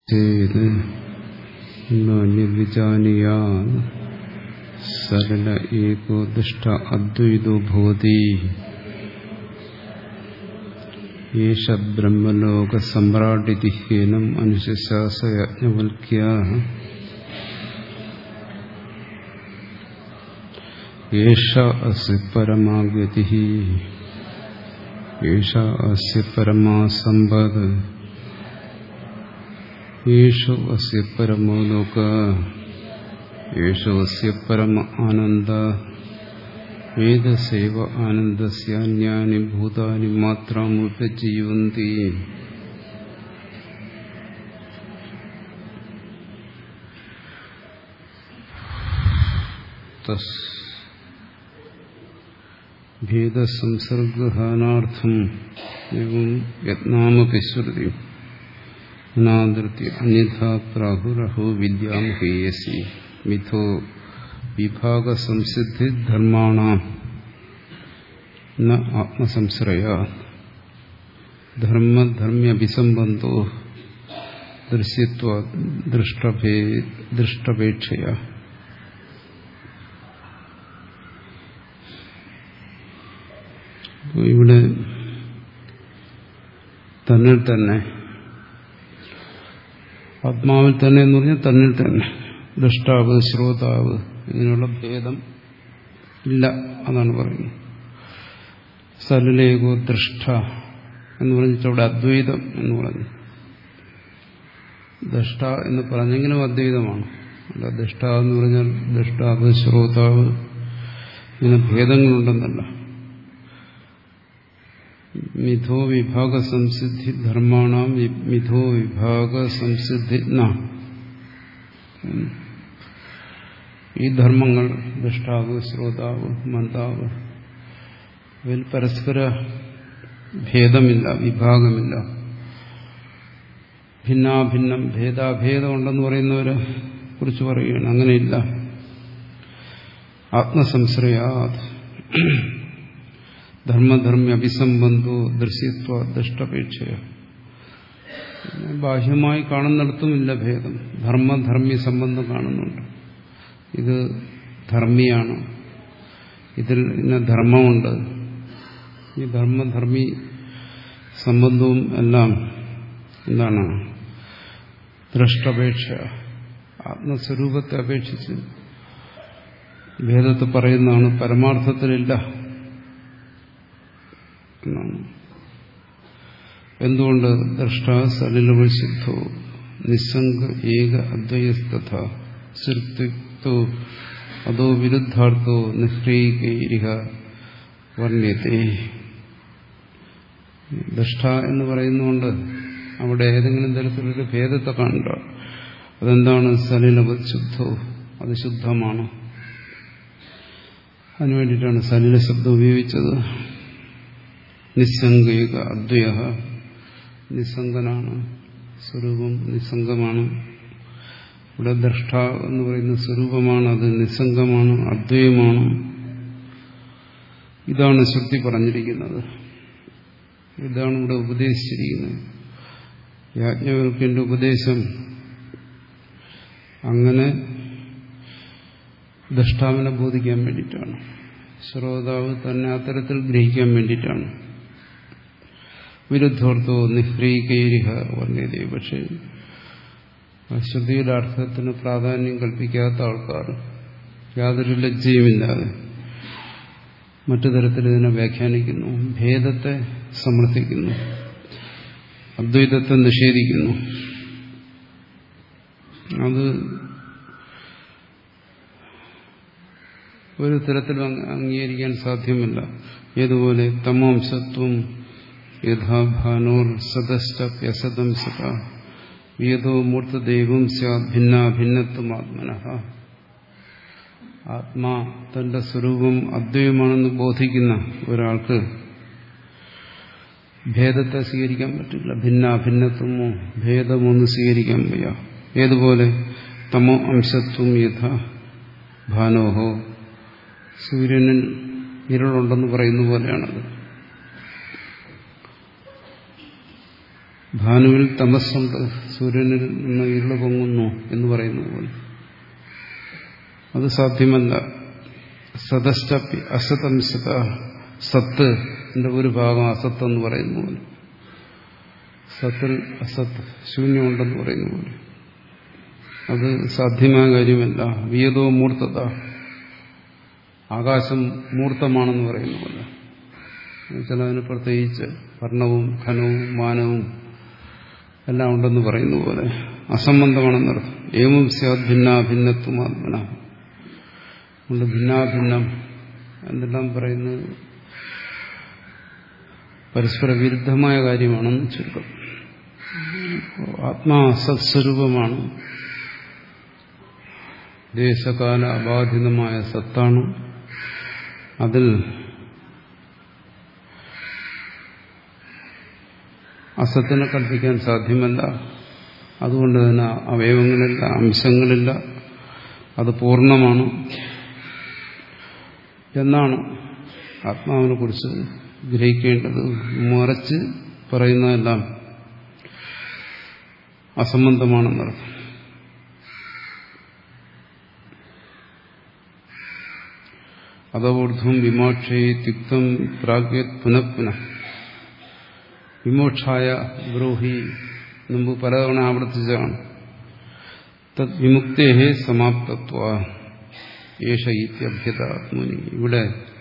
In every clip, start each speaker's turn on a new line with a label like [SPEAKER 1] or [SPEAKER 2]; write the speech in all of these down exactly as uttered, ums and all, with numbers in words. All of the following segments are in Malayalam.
[SPEAKER 1] നിർവിജാനീയാൻ സരള ഏകോ ദുഷ്ട അദ്വൈതോ ഭവതി യേശ ബ്രഹ്മലോക സമ്രാട്ടിതി ഹീനം അനുശാസ യജ്ഞവൽക്യ യേശ അസ്യ പരമാഗതിഃ യേശ അസ്യ പരമാ സമ്പദ് യേശോ അസ്യ പരമോ ലോകഃ യേശോ അസ്യ പരമ ആനന്ദ വേദസേവ ആനന്ദസ്യ അന്യാനി ഭൂതാനി മാത്രം ഉപജീവന്തി. തസ് ഭേദസംസർഗഹാനാർത്ഥം എവം യത്നാമപി ശ്രുതി നാദൃത്യ അന്യഥാ പ്രാഹുരഹോ വിദ്യാം ഹേയസി മിഥോ വിഭാഗസംസിദ്ധി ധർമാണാം ന ആത്മസംശ്രയാത് ധർമ്മധർമ്മ്യഭിസംബന്ധോ ദൃശ്യത്വാ ദൃഷ്ടപേക്ഷയാ. ഇവിടെ തന്നിൽ തന്നെ, ആത്മാവിൽ തന്നെ എന്ന് പറഞ്ഞാൽ തന്നിൽ തന്നെ ദൃഷ്ടാവ് ശ്രോതാവ് ഇതിനുള്ള ഭേദം ഇല്ല, അതാണ് പറയുന്നത്. സലിലേകോ ദൃഷ്ട എന്ന് പറഞ്ഞിട്ട് അവിടെ അദ്വൈതം എന്ന് പറഞ്ഞു. ദൃഷ്ട എന്ന് പറഞ്ഞെങ്കിലും അദ്വൈതമാണ്. അല്ല, ദൃഷ്ട എന്ന് പറഞ്ഞാൽ ദൃഷ്ടാവ് ശ്രോതാവ് ഇങ്ങനെ ഭേദങ്ങളുണ്ടെന്നല്ല. മിഥോ വിഭാഗ സംസിദ്ധി ധർമാണാം മിഥോ വിഭാഗ സംസിദ്ധി ന. ഈ ധർമ്മങ്ങൾ ദൃഷ്ടാവ് ശ്രോതാവ് മന്ദാവ് ഇവയിൽ പരസ്പര ഭേദമില്ല, വിഭാഗമില്ല. ഭിന്നാഭിന്നം ഭേദാഭേദം ഉണ്ടെന്ന് പറയുന്നവരെ കുറിച്ച് പറയുകയാണ്. അങ്ങനെയില്ല. ആത്മസംശ്രയാത് ധർമ്മധർമ്മ അഭിസംബന്ധോ ദൃശ്യത്വ ദൃഷ്ടപേക്ഷയ. ബാഹ്യമായി കാണുന്നിടത്തുമില്ല ഭേദം. ധർമ്മധർമ്മി സംബന്ധം കാണുന്നുണ്ട്. ഇത് ധർമ്മിയാണ്, ഇതിൽ ഇന്ന ധർമ്മമുണ്ട്. ഈ ധർമ്മധർമ്മി സംബന്ധവും എല്ലാം എന്താണ്? ദൃഷ്ടപേക്ഷ. ആത്മസ്വരൂപത്തെ അപേക്ഷിച്ച് ഭേദത്തെ പറയുന്നതാണ്. പരമാർത്ഥത്തിലില്ല എന്നാണ്. എന്തുകൊണ്ട്? ദൃഷ്ട സലിലവിശുദ്ധോ നിസ്സംഗ ഏക അദ്വയസ്തഥ സൃഷ്ടിത്വ അതോ വിരുദ്ധാർത്ഥോ നിഷ്ഠൈകൈരിഹ വർണ്യത്തെ. ദൃഷ്ട എന്ന് പറയുന്നതുകൊണ്ട് അവിടെ ഏതെങ്കിലും തരത്തിലൊരു ഭേദത്തെ കണ്ട. അതെന്താണ്? സലിലവത് ശുദ്ധോ, അത് ശുദ്ധമാണ്. അതിനുവേണ്ടിയിട്ടാണ് സലില ശബ്ദം ഉപയോഗിച്ചത്. നിസ്സംഗേക അദ്വയ, നിസ്സംഗനാണ്, സ്വരൂപം നിസ്സംഗമാണ്. ഇവിടെ ദ്രഷ്ട എന്ന് പറയുന്ന സ്വരൂപമാണ്, അത് നിസ്സംഗമാണ്, അദ്വയമാണ്. ഇതാണ് ശ്രുതി പറഞ്ഞിരിക്കുന്നത്. ഇതാണ് ഇവിടെ ഉപദേശിച്ചിരിക്കുന്നത്. യാജ്ഞവൽക്യന്റെ ഉപദേശം അങ്ങനെ ദ്രഷ്ടാവിനെ ബോധിക്കാൻ വേണ്ടിയിട്ടാണ്. ശ്രോതാവ് തന്നെ അത്തരത്തിൽ ഗ്രഹിക്കാൻ വേണ്ടിയിട്ടാണ്. വിരുദ്ധോർത്ഥോ നിഹ്രീകൈരിഹ വർണ്യതേ. പക്ഷേ ശ്രുതിയുടെ അർത്ഥത്തിന് പ്രാധാന്യം കൽപ്പിക്കാത്ത ആൾക്കാർ യാതൊരു ലജ്ജയുമില്ലാതെ മറ്റു തരത്തിൽ ഇതിനെ വ്യാഖ്യാനിക്കുന്നു. ഭേദത്തെ സമർത്ഥിക്കുന്നു, അദ്വൈതത്തെ നിഷേധിക്കുന്നു. അത് ഒരു തരത്തിലും അംഗീകരിക്കാൻ സാധ്യമല്ല. ഏതുപോലെ തമോംസത്വം യഥാഭാനോർ സദശ്ചപ്യസതം സത ഏതോ മൂർത്തദൈവം സ്യാത് ഭിന്നാഭിന്നത്വം ആത്മനഃ. ആത്മാ തന്റെ സ്വരൂപം അദ്വൈതമാണെന്ന് ബോധിക്കുന്ന ഒരാൾക്ക് ഭേദത്തെ സ്വീകരിക്കാൻ പറ്റില്ല. ഭിന്നാഭിന്നത്വമോ ഭേദമോ ഒന്നും സ്വീകരിക്കാൻ വയ്യ. ഏതുപോലെ തമോ അംശത്വം യഥാ ഭാനോഹോ, സൂര്യനിൽ ഇരുളുണ്ടെന്ന് പറയുന്ന പോലെയാണത്. ഭാനുവിൽ തമസ്സുണ്ട്, സൂര്യനിൽ നിന്ന് ഇരുള് പൊങ്ങുന്നു എന്ന് പറയുന്നത് പോലെ അത് സാധ്യമല്ല. സതശ്ചപി അസതംസത, സത്ത് എന്റെ ഒരു ഭാഗം അസത്ത് എന്ന് പറയുന്ന പോലെ, സത്തിൽ അസത്ത് ശൂന്യമുണ്ടെന്ന് പറയുന്ന പോലെ അത് സാധ്യമായ കാര്യമല്ല. വിയതോ മൂർത്തത, ആകാശം മൂർത്തമാണെന്ന് പറയുന്ന പോലെ, എന്നുവെച്ചാൽ അതിന് പ്രത്യേകിച്ച് വർണ്ണവും ഘനവും മാനവും എല്ലാം ഉണ്ടെന്ന് പറയുന്ന പോലെ അസംബന്ധമാണെന്നർത്ഥം. ഏവം സ്യാദ് ഭിന്നാഭിന്നത്വം ആത്മന, അതുകൊണ്ട് ഭിന്നാഭിന്നം എന്തെല്ലാം പറയുന്നത് പരസ്പര വിരുദ്ധമായ കാര്യമാണെന്ന് ചുരുക്കം. ആത്മാ സത്സ്വരൂപമാണ്, ദേശകാല അബാധിതമായ സത്താണ്. അതിൽ അസത്തിനെ കൽപ്പിക്കാൻ സാധ്യമല്ല. അതുകൊണ്ട് തന്നെ അവയവങ്ങളില്ല, അംശങ്ങളില്ല, അത് പൂർണ്ണമാണ് എന്നാണ് ആത്മാവിനെ കുറിച്ച് ഗ്രഹിക്കേണ്ടത്. മറിച്ച് പറയുന്നതെല്ലാം അസംബന്ധമാണെന്നർത്ഥം. അതോർദ്ധം വിമോക്ഷേ ത്യുക്തം പ്രാഗ്യത് പുനഃപുന, വിമോക്ഷായ ബ്രൂഹി മുമ്പ് പലതവണ ആവർത്തിച്ചാണ്. തദ് വിമുക്തേ സമാപ്തത്വ ഏഷ ഇത്യഭ്യതാത്മനി. ഇവിടെ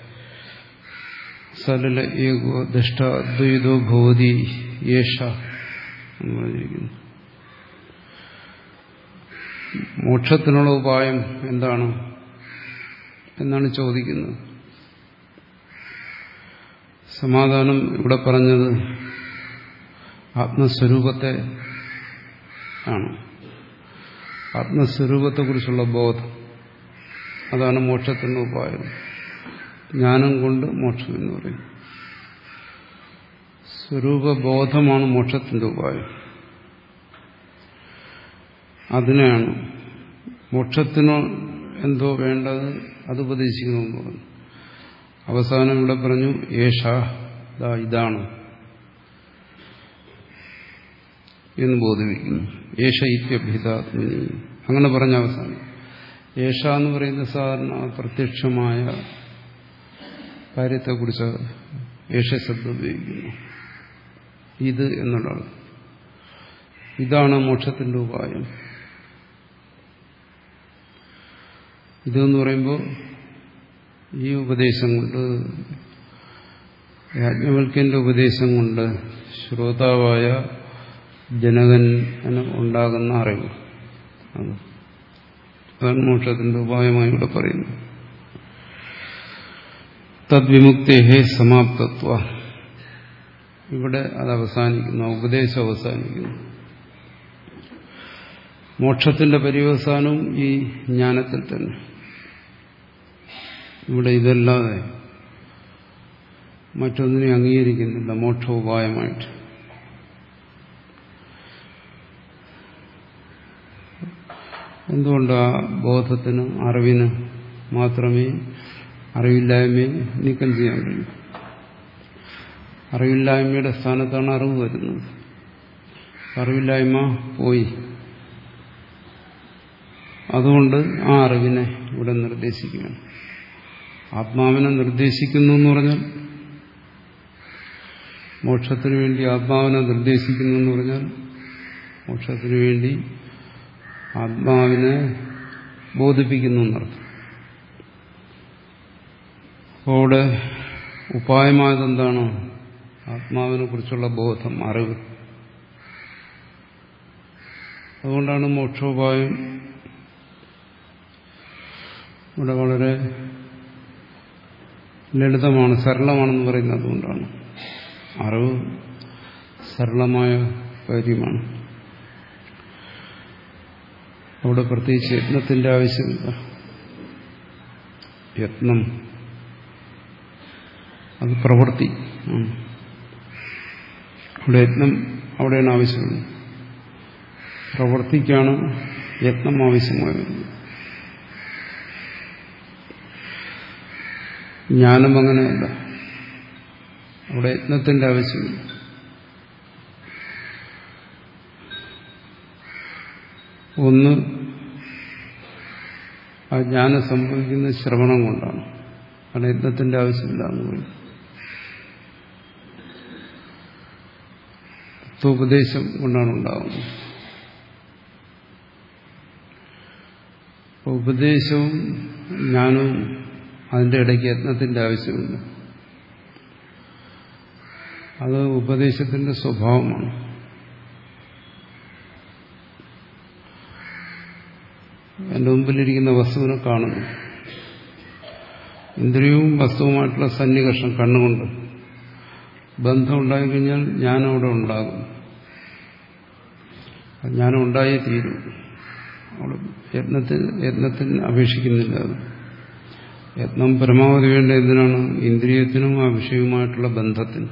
[SPEAKER 1] സലല ഏകോ ദഷ്ട അദ്വൈതോ ഭവതി ഏഷ എന്ന് പറഞ്ഞിരിക്കുന്നു. മോക്ഷത്തിനുള്ള ഉപായം എന്താണ് എന്നാണ് ചോദിക്കുന്നത്. സമാധാനം ഇവിടെ പറഞ്ഞത് ആത്മസ്വരൂപത്തെ ആണ്. ആത്മസ്വരൂപത്തെക്കുറിച്ചുള്ള ബോധം, അതാണ് മോക്ഷത്തിനുള്ള ഉപായം. ജ്ഞാനം കൊണ്ട് മോക്ഷം എന്ന് പറയും. സ്വരൂപബോധമാണ് മോക്ഷത്തിന്റെ ഉപായം. അതിനെയാണ് മോക്ഷത്തിനോ എന്തോ വേണ്ടത് അത് ഉപദേശിക്കണമെന്ന് പറഞ്ഞു. അവസാനം ഇവിടെ പറഞ്ഞു ഏഷ, ഇതാണ് എന്ന് ബോധിപ്പിക്കുന്നു. ഏഷ ഇത്യഭ്യതാത്മനി, അങ്ങനെ പറഞ്ഞ അവസാനം. ഏഷ എന്ന് പറയുന്ന സാധാരണ പ്രത്യക്ഷമായ കാര്യത്തെക്കുറിച്ച് ഏഷ ശബ്ദം ഉപയോഗിക്കുന്നു. ഇത് എന്നുള്ളത്, ഇതാണ് മോക്ഷത്തിന്റെ ഉപായം. ഇതെന്ന് പറയുമ്പോൾ ഈ ഉപദേശം കൊണ്ട്, യാജ്ഞവൽക്യന്റെ ഉപദേശം കൊണ്ട് ശ്രോതാവായ ജനകന് ഉണ്ടാകുന്ന അറിവ്, അതാണ് മോക്ഷത്തിന്റെ ഉപായമായി ഇവിടെ പറയുന്നു. തദ്വിമുക്തേ സമാപ്തത്വ, ഇവിടെ അത് അവസാനിക്കുന്നു, ഉപദേശം അവസാനിക്കുന്നു. മോക്ഷത്തിന്റെ പര്യവസാനവും ഈ ജ്ഞാനത്തിൽ തന്നെ. ഇവിടെ ഇതല്ലാതെ മറ്റൊന്നിനെ അംഗീകരിക്കുന്നില്ല മോക്ഷോപായമായിട്ട്. എന്തുകൊണ്ട് ആ ബോധത്തിന്, അറിവിന് മാത്രമേ അറിവില്ലായ്മയെ നീക്കം ചെയ്യാൻ കഴിയും. അറിവില്ലായ്മയുടെ സ്ഥാനത്താണ് അറിവ് വരുന്നത്. അറിവില്ലായ്മ പോയി. അതുകൊണ്ട് ആ അറിവിനെ ഇവിടെ നിർദ്ദേശിക്കുകയാണ്. ആത്മാവിനെ നിർദ്ദേശിക്കുന്നു എന്ന് പറഞ്ഞാൽ, മോക്ഷത്തിനു വേണ്ടി ആത്മാവിനെ നിർദ്ദേശിക്കുന്നു എന്ന് പറഞ്ഞാൽ, മോക്ഷത്തിനു വേണ്ടി ആത്മാവിനെ ബോധിപ്പിക്കുന്നു എന്നർത്ഥം. അപ്പോൾ അവിടെ ഉപായമായതെന്താണ്? ആത്മാവിനെ കുറിച്ചുള്ള ബോധം, അറിവ്. അതുകൊണ്ടാണ് മോക്ഷോപായം ഇവിടെ വളരെ ലളിതമാണ്, സരളമാണെന്ന് പറയുന്നത്. അതുകൊണ്ടാണ് അറിവ് സരളമായ കാര്യമാണ്. അവിടെ പ്രത്യേകിച്ച് യത്നത്തിന്റെ ആവശ്യമില്ല. യത്നം അത് പ്രവൃത്തി. അവിടെ യത്നം അവിടെയാണ് ആവശ്യമുള്ളത്. പ്രവൃത്തിക്കാണ് യത്നം ആവശ്യമായി വരുന്നത്. ജ്ഞാനം അങ്ങനെയല്ല, അവിടെ യത്നത്തിന്റെ ആവശ്യമില്ല. ഒന്ന് ആ ജ്ഞാനം സംഭവിക്കുന്നത് ശ്രവണം കൊണ്ടാണ്. കാരണം യത്നത്തിന്റെ ആവശ്യമില്ല എന്ന് പറയും. തത്വോപദേശം കൊണ്ടാണ് ഉണ്ടാകുന്നത്. ഉപദേശവും ജ്ഞാനവും അതിൻ്റെ ഇടയ്ക്ക് യത്നത്തിന്റെ ആവശ്യമില്ല. അത് ഉപദേശത്തിന്റെ സ്വഭാവമാണ്. എൻ്റെ മുമ്പിലിരിക്കുന്ന വസ്തുവിനെ കാണുന്നു. ഇന്ദ്രിയവും വസ്തുവുമായിട്ടുള്ള സന്നികർഷം കണ്ണുകൊണ്ട് ബന്ധം ഉണ്ടായിക്കഴിഞ്ഞാൽ ജ്ഞാനം അവിടെ ഉണ്ടാകും. ജ്ഞാനം ഉണ്ടായേ തീരും. അവിടെ യത്നത്തിന് യത്നത്തിന് അപേക്ഷിക്കുന്നില്ല. അത് യത്നം പരമാവധി വേണ്ട എന്തിനാണ്? ഇന്ദ്രിയത്തിനും ആ വിഷയവുമായിട്ടുള്ള ബന്ധത്തിന്.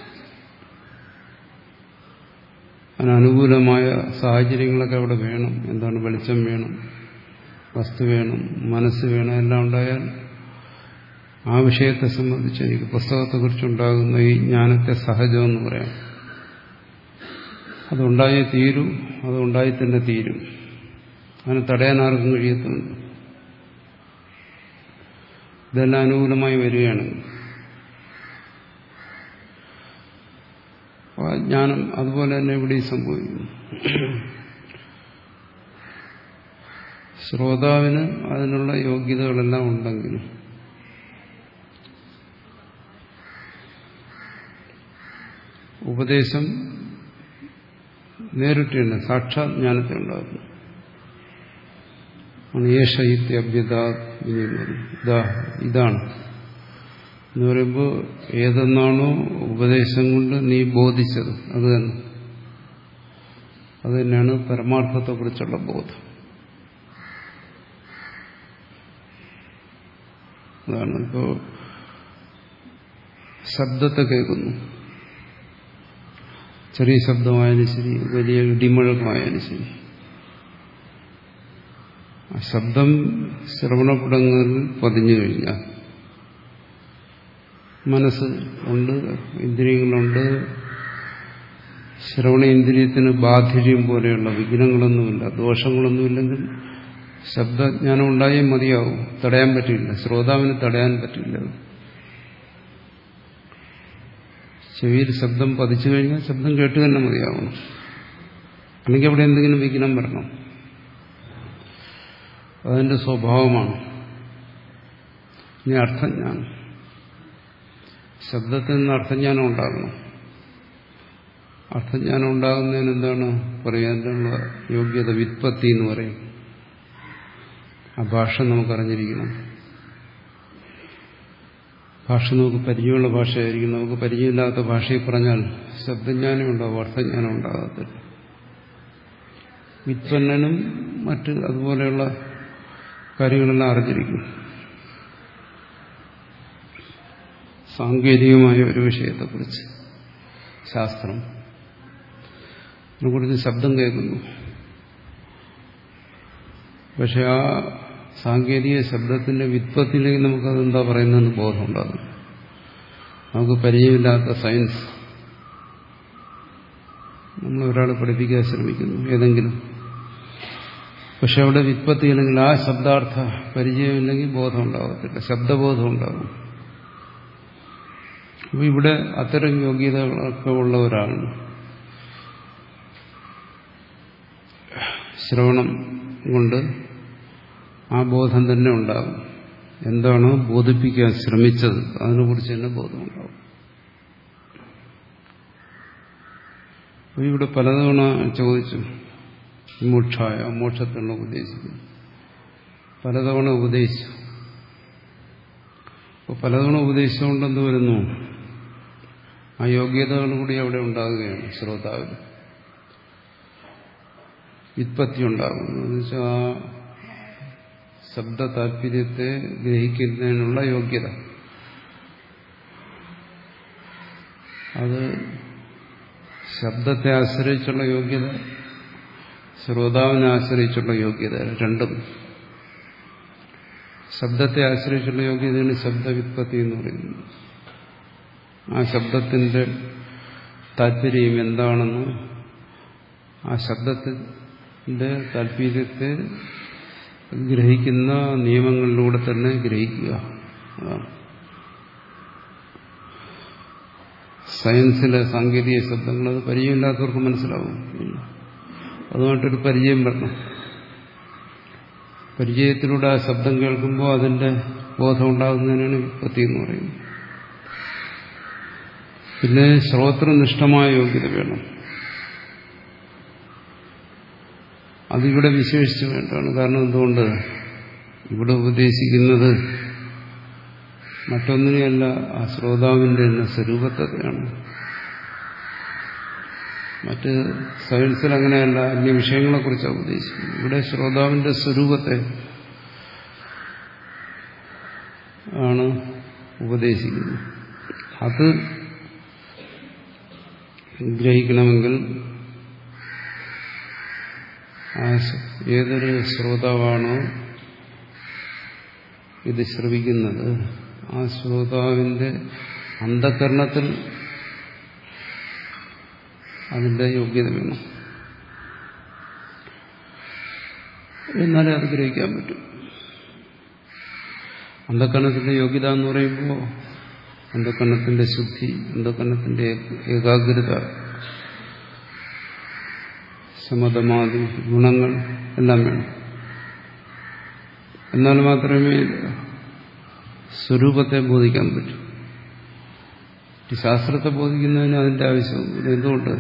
[SPEAKER 1] അതിനനുകൂലമായ സാഹചര്യങ്ങളൊക്കെ അവിടെ വേണം. എന്താണ്? വെളിച്ചം വേണം, വസ്തു വേണം, മനസ്സ് വേണം. എല്ലാം ഉണ്ടായാൽ ആ വിഷയത്തെ സംബന്ധിച്ച് എനിക്ക് പുസ്തകത്തെക്കുറിച്ചുണ്ടാകുന്ന ഈ ജ്ഞാനത്തെ സഹജമെന്ന് പറയാം. അതുണ്ടായേ തീരും. അതുണ്ടായി തന്നെ തീരും. അതിനെ തടയാൻ ആർക്കും കഴിയത്തുമില്ല. ഇതെല്ലാം അനുകൂലമായി വരികയാണ്. ജ്ഞാനം അതുപോലെ തന്നെ ഇവിടെ സംഭവിക്കുന്നു. ശ്രോതാവിന് അതിനുള്ള യോഗ്യതകളെല്ലാം ഉണ്ടെങ്കിലും ഉപദേശം നേരിട്ട് തന്നെ സാക്ഷാത് ജ്ഞാനത്തെ ഉണ്ടാകുന്നു. ഇതാണ് എന്ന് പറയുമ്പോൾ ഏതെന്നാണോ ഉപദേശം കൊണ്ട് നീ ബോധിച്ചത് അത് തന്നെ. അത് തന്നെയാണ് പരമാർത്ഥത്തെക്കുറിച്ചുള്ള ബോധം. അതാണ് ഇപ്പോ ശബ്ദത്തെ കേൾക്കുന്നു. ചെറിയ ശബ്ദമായാലും ശരി, വലിയ ഇടിമുഴക്കമായാലും ശരി, ആ ശബ്ദം ശ്രവണപുടങ്ങളിൽ പതിഞ്ഞു കഴിഞ്ഞാൽ മനസ്സ് ഉണ്ട്, ഇന്ദ്രിയങ്ങളുണ്ട്. ശ്രവണ ഇന്ദ്രിയത്തിന് ബാധിര്യം പോലെയുള്ള വിഘ്നങ്ങളൊന്നുമില്ല, ദോഷങ്ങളൊന്നുമില്ലെങ്കിൽ ശബ്ദജ്ഞാനം ഉണ്ടായേ മതിയാവും. തടയാൻ പറ്റില്ല. ശ്രോതാവിന് തടയാൻ പറ്റില്ല. ചെവിയിൽ ശബ്ദം പതിച്ചു കഴിഞ്ഞാൽ ശബ്ദം കേട്ട് തന്നെ മതിയാവണം. അല്ലെങ്കിൽ അവിടെ എന്തെങ്കിലും വിഘ്നം വരണം. അതിന്റെ സ്വഭാവമാണ്. ഇനി അർത്ഥജ്ഞാനം. ശബ്ദത്തിൽ നിന്ന് അർത്ഥജ്ഞാനം ഉണ്ടാകണം. അർത്ഥജ്ഞാനം ഉണ്ടാകുന്നതിന് എന്താണ് പറയാനുള്ള യോഗ്യത? വ്യുത്പത്തി എന്ന് പറയും. ആ ഭാഷ നമുക്കറിഞ്ഞിരിക്കണം. ഭാഷ നമുക്ക് പരിചയമുള്ള ഭാഷയായിരിക്കും. നമുക്ക് പരിചയമില്ലാത്ത ഭാഷയിൽ പറഞ്ഞാൽ ശബ്ദജ്ഞാനം ഉണ്ടാവും, അർത്ഥജ്ഞാനം ഉണ്ടാകത്തില്ല. വ്യുത്പന്നനും മറ്റ് അതുപോലെയുള്ള കാര്യങ്ങളെല്ലാം അറിഞ്ഞിരിക്കും. സാങ്കേതികമായ ഒരു വിഷയത്തെക്കുറിച്ച് ശാസ്ത്രം അതിനെക്കുറിച്ച് ശബ്ദം കേൾക്കുന്നു. പക്ഷെ ആ സാങ്കേതിക ശബ്ദത്തിന്റെ വ്യുത്പത്തിയിലേക്ക് നമുക്കതെന്താ പറയുന്നതെന്ന് ബോധമുണ്ടാകും. നമുക്ക് പരിചയമില്ലാത്ത സയൻസ് നമ്മൾ ഒരാളെ പഠിപ്പിക്കാൻ ശ്രമിക്കുന്നു ഏതെങ്കിലും. പക്ഷെ അവിടെ വ്യുത്പത്തി അല്ലെങ്കിൽ ആ ശബ്ദാർത്ഥ പരിചയമില്ലെങ്കിൽ ബോധം ഉണ്ടാകത്തില്ല, ശബ്ദബോധം ഉണ്ടാകും. അപ്പോൾ ഇവിടെ അത്തരം യോഗ്യതകളൊക്കെ ഉള്ള ഒരാളാണ്. ശ്രവണം കൊണ്ട് ആ ബോധം തന്നെ ഉണ്ടാകും. എന്താണോ ബോധിപ്പിക്കാൻ ശ്രമിച്ചത് അതിനെക്കുറിച്ച് തന്നെ ബോധമുണ്ടാകും. അപ്പോൾ ഇവിടെ പലതവണ ചോദിച്ചു, മോക്ഷായ മോക്ഷത്തിനുള്ള ഉപദേശിക്കുന്നു. പലതവണ ഉപദേശിച്ചു. അപ്പോൾ പലതവണ ഉപദേശിച്ചുകൊണ്ടെന്ത് വരുന്നു? ആ യോഗ്യതകൾ കൂടി അവിടെ ഉണ്ടാകുകയാണ്. ശ്രോതാവിൽ വ്യുത്പത്തി ഉണ്ടാകുന്നു. എന്നുവെച്ചാൽ ആ ശബ്ദ താല്പര്യത്തെ ഗ്രഹിക്കുന്നതിനുള്ള യോഗ്യത, അത് ശബ്ദത്തെ ആശ്രയിച്ചുള്ള യോഗ്യത, ശ്രോതാവിനെ ആശ്രയിച്ചുള്ള യോഗ്യത, രണ്ടും. ശബ്ദത്തെ ആശ്രയിച്ചുള്ള യോഗ്യതയാണ് ശബ്ദവ്യുത്പത്തി എന്ന് പറയുന്നത്. ആ ശബ്ദത്തിന്റെ താല്പര്യം എന്താണെന്ന്, ആ ശബ്ദത്തിൽ താല്പര്യത്തെ ഗ്രഹിക്കുന്ന നിയമങ്ങളിലൂടെ തന്നെ ഗ്രഹിക്കുക. അതാണ് സയൻസിലെ സാങ്കേതിക ശബ്ദങ്ങൾ. അത് പരിചയമില്ലാത്തവർക്ക് മനസ്സിലാവും. അതുമായിട്ടൊരു പരിചയം വരണം. പരിചയത്തിലൂടെ ആ ശബ്ദം കേൾക്കുമ്പോൾ അതിന്റെ ബോധം ഉണ്ടാകുന്നതിനാണ് വിപത്തി എന്ന് പറയുന്നത്. പിന്നെ ശ്രോതൃനിഷ്ഠമായ യോഗ്യത വേണം. അതിവിടെ വിശേഷിച്ച് വേണ്ടതാണ്. കാരണം എന്തുകൊണ്ട് ഇവിടെ ഉപദേശിക്കുന്നത് മറ്റൊന്നിനെയല്ല, ആ ശ്രോതാവിന്റെ തന്നെ സ്വരൂപത്തെയാണ്. മറ്റ് സയൻസിൽ അങ്ങനെയല്ല, അന്യ വിഷയങ്ങളെക്കുറിച്ചാണ് ഉപദേശിക്കുന്നത്. ഇവിടെ ശ്രോതാവിന്റെ സ്വരൂപത്തെ ആണ് ഉപദേശിക്കുന്നത്. അത് ഗ്രഹിക്കണമെങ്കിൽ ആ ഏതൊരു ശ്രോതാവാണോ ഇത് ശ്രവിക്കുന്നത്, ആ ശ്രോതാവിന്റെ അന്ധകരണത്തിൽ അതിന്റെ യോഗ്യത വേണം. എന്നാലേ അത് ഗ്രഹിക്കാൻ പറ്റും. അന്ധകരണത്തിന്റെ യോഗ്യത എന്ന് പറയുമ്പോൾ അന്ധകരണത്തിന്റെ ശുദ്ധി, അന്ധകരണത്തിന്റെ ഏകാഗ്രത, സമതമാദി ഗുണങ്ങൾ എല്ലാം വേണം. എന്നാൽ മാത്രമേ സ്വരൂപത്തെ ബോധിക്കാൻ പറ്റൂ. ശാസ്ത്രത്തെ ബോധിക്കുന്നതിന് അതിന്റെ ആവശ്യമില്ല. എന്തുകൊണ്ട്?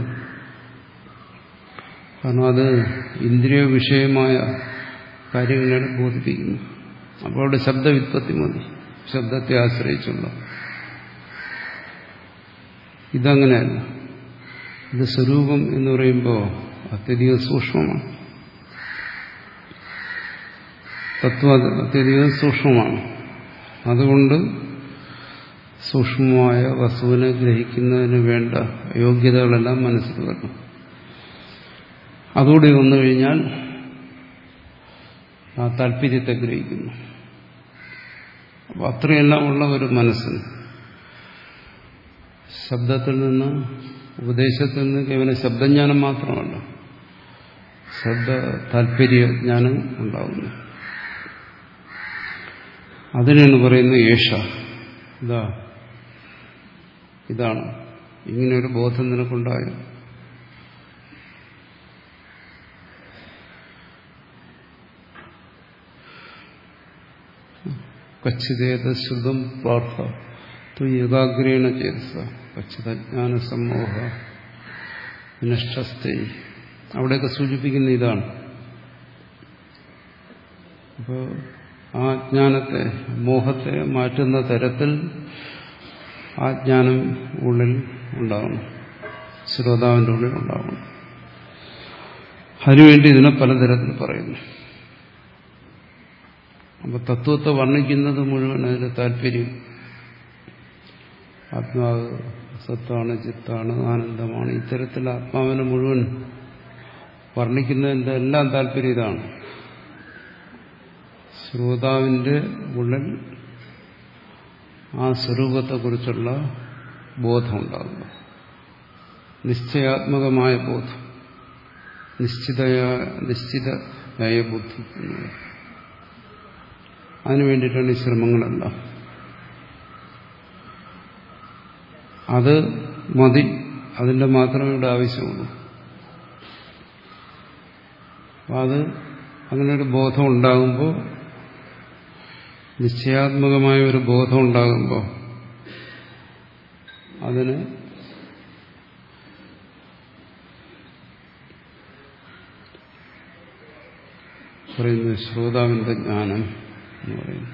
[SPEAKER 1] കാരണം അത് ഇന്ദ്രിയ വിഷയമായ കാര്യങ്ങളാണ് ബോധിപ്പിക്കുന്നത്. അപ്പോൾ അവിടെ ശബ്ദവിത്പത്തി മതി, ശബ്ദത്തെ ആശ്രയിച്ചുള്ള. ഇതങ്ങനെയല്ല. ഇത് സ്വരൂപം എന്ന് പറയുമ്പോൾ അത്യധികം സൂക്ഷ്മമാണ്. തത്വം അത്യധികം സൂക്ഷ്മമാണ്. അതുകൊണ്ട് സൂക്ഷ്മമായ വസ്തുവിനെ ഗ്രഹിക്കുന്നതിന് വേണ്ട യോഗ്യതകളെല്ലാം മനസ്സിൽ വരണം. അതുകൂടി വന്നു കഴിഞ്ഞാൽ ആ താല്പര്യത്തെ ഗ്രഹിക്കുന്നു. അപ്പോൾ അത്രയെല്ലാം ഉള്ള ഒരു മനസ്സിന് ശബ്ദത്തിൽ നിന്ന്, ഉപദേശത്തിൽ നിന്ന് കേവലം ശബ്ദജ്ഞാനം മാത്രമല്ല, ശബ്ദ താല്പര്യജ്ഞാനം ഉണ്ടാകുന്നു. അതിനാണ് പറയുന്നത് യേശ. ഇതാ ഇതാണ് ഇങ്ങനെയൊരു ബോധം നിനക്കുണ്ടായത്. കച്ചിതേത ശ്രുതം പാർത്ഥ തു ഏകാഗ്രേണ ചേതസ കച്ചിതജ്ഞാന സമൂഹ വിനഷ്ടസ്ഥേ. അവിടെയൊക്കെ സൂചിപ്പിക്കുന്ന ഇതാണ്. അപ്പോൾ ആ ജ്ഞാനത്തെ, മോഹത്തെ മാറ്റുന്ന തരത്തിൽ ആ ജ്ഞാനം ഉള്ളിൽ ഉണ്ടാവണം, ശ്രോതാവിൻ്റെ ഉള്ളിൽ ഉണ്ടാവണം. അതിനുവേണ്ടി ഇതിനെ പലതരത്തിൽ പറയുന്നു. അപ്പൊ തത്വത്തെ വർണ്ണിക്കുന്നത് മുഴുവൻ അതിന് താല്പര്യം. ആത്മാവ് സത്താണ്, ചിത്താണ്, ആനന്ദമാണ്. ഇത്തരത്തിൽ ആത്മാവിനെ മുഴുവൻ വർണ്ണിക്കുന്നതിൻ്റെ എല്ലാം താല്പര്യം ഇതാണ്. ശ്രോതാവിന്റെ ഉള്ളിൽ ആ സ്വരൂപത്തെക്കുറിച്ചുള്ള ബോധമുണ്ടാകുക, നിശ്ചയാത്മകമായ ബോധം, നിശ്ചിത നിശ്ചിതയായ ബുദ്ധി എന്നുള്ളത്. അതിനു വേണ്ടിയിട്ടാണ് ഈ ശ്രമങ്ങളെല്ലാം. അത് മതി, അതിൻ്റെ മാത്രമേ ഇവിടെ ആവശ്യമുള്ളൂ. അത് അങ്ങനെ ഒരു ബോധം ഉണ്ടാകുമ്പോൾ, നിശ്ചയാത്മകമായ ഒരു ബോധം ഉണ്ടാകുമ്പോൾ അതിന് പറയുന്നത് ശ്രോതാവിന്റെ ജ്ഞാനം എന്ന് പറയുന്നു.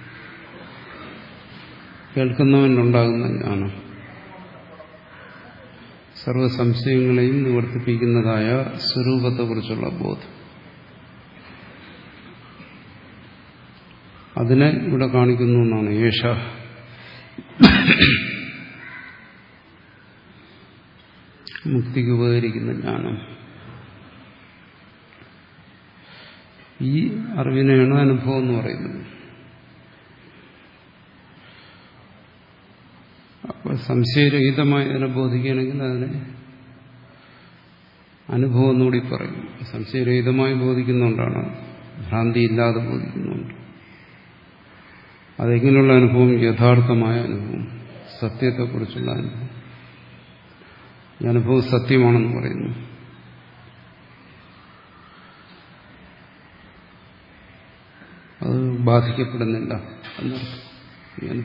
[SPEAKER 1] കേൾക്കുന്നവനുണ്ടാകുന്ന ജ്ഞാനം, സർവസംശയങ്ങളെയും നിവർത്തിപ്പിക്കുന്നതായ സ്വരൂപത്തെക്കുറിച്ചുള്ള ബോധം, അതിനെ ഇവിടെ കാണിക്കുന്നു എന്നാണ്. യേശ മുക്തിക്ക് ഉപകരിക്കുന്ന ജ്ഞാനം. ഈ അറിവിനെയാണ് അനുഭവം എന്ന് പറയുന്നത്. അപ്പോൾ സംശയരഹിതമായി അതിനെ ബോധിക്കുകയാണെങ്കിൽ അതിനെ അനുഭവം എന്നുകൂടി പറയും. സംശയരഹിതമായി ബോധിക്കുന്നുകൊണ്ടാണ്, ഭ്രാന്തി ഇല്ലാതെ ബോധിക്കുന്നുണ്ട്. അതെങ്ങനെയുള്ള അനുഭവം? യഥാർത്ഥമായ അനുഭവം, സത്യത്തെക്കുറിച്ചുള്ള അനുഭവം. ഈ അനുഭവം സത്യമാണെന്ന് പറയുന്നു. അത് ബാധിക്കപ്പെടുന്നില്ല എന്നർത്ഥം.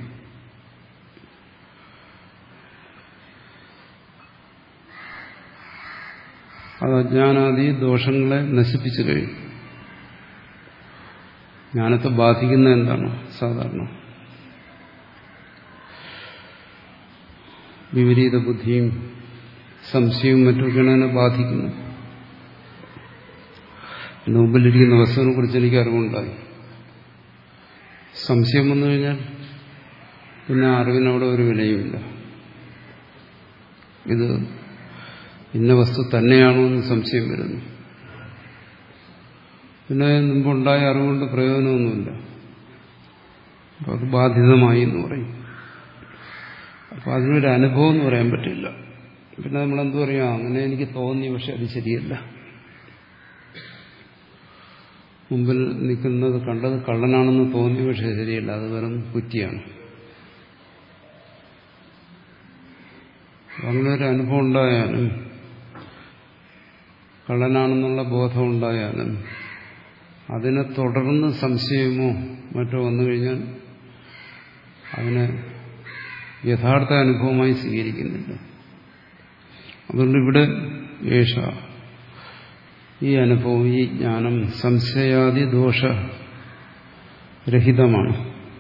[SPEAKER 1] അത് അജ്ഞാനാദി ദോഷങ്ങളെ നശിപ്പിച്ചു കഴിയും. ജ്ഞാനത്തെ ബാധിക്കുന്ന എന്താണ്? സാധാരണ വിപരീത ബുദ്ധിയും സംശയവും മറ്റൊക്കെയാണ് അതിനെ ബാധിക്കുന്നത്. എന്റെ മുമ്പിലിരിക്കുന്ന വസ്തുവിനെ കുറിച്ച് എനിക്ക് അറിവുണ്ടായി. സംശയം വന്നു കഴിഞ്ഞാൽ പിന്നെ അറിവിനവിടെ ഒരു വിലയുമില്ല. ഇത് ഇന്ന വസ്തു തന്നെയാണോ എന്ന് സംശയം വരുന്നു. പിന്നെ മുമ്പുണ്ടായ അറിവുകൊണ്ട് പ്രയോജനമൊന്നുമില്ല. അപ്പോൾ അത് ബാധിതമായി എന്ന് പറയും. അപ്പോൾ അതിനൊരു അനുഭവം എന്ന് പറയാൻ പറ്റില്ല. പിന്നെ നമ്മളെന്തു പറയാം? അങ്ങനെ എനിക്ക് തോന്നി, പക്ഷെ അത് ശരിയല്ല. മുമ്പിൽ നിൽക്കുന്നത് കണ്ടത് കള്ളനാണെന്ന് തോന്നി, പക്ഷെ ശരിയല്ല, അത് വെറും കുറ്റിയാണ്. അങ്ങനെ ഒരു അനുഭവം ഉണ്ടായാലും കള്ളനാണെന്നുള്ള ബോധം ഉണ്ടായാലും അതിനെ തുടർന്ന് സംശയമോ മറ്റോ വന്നു കഴിഞ്ഞാൽ അതിനെ യഥാർത്ഥ അനുഭവമായി സ്വീകരിക്കുന്നില്ല. അതുകൊണ്ട് ഇവിടെ ഏഷ ഈ അനുഭവം, ഈ ജ്ഞാനം സംശയാദി ദോഷരഹിതമാണ്.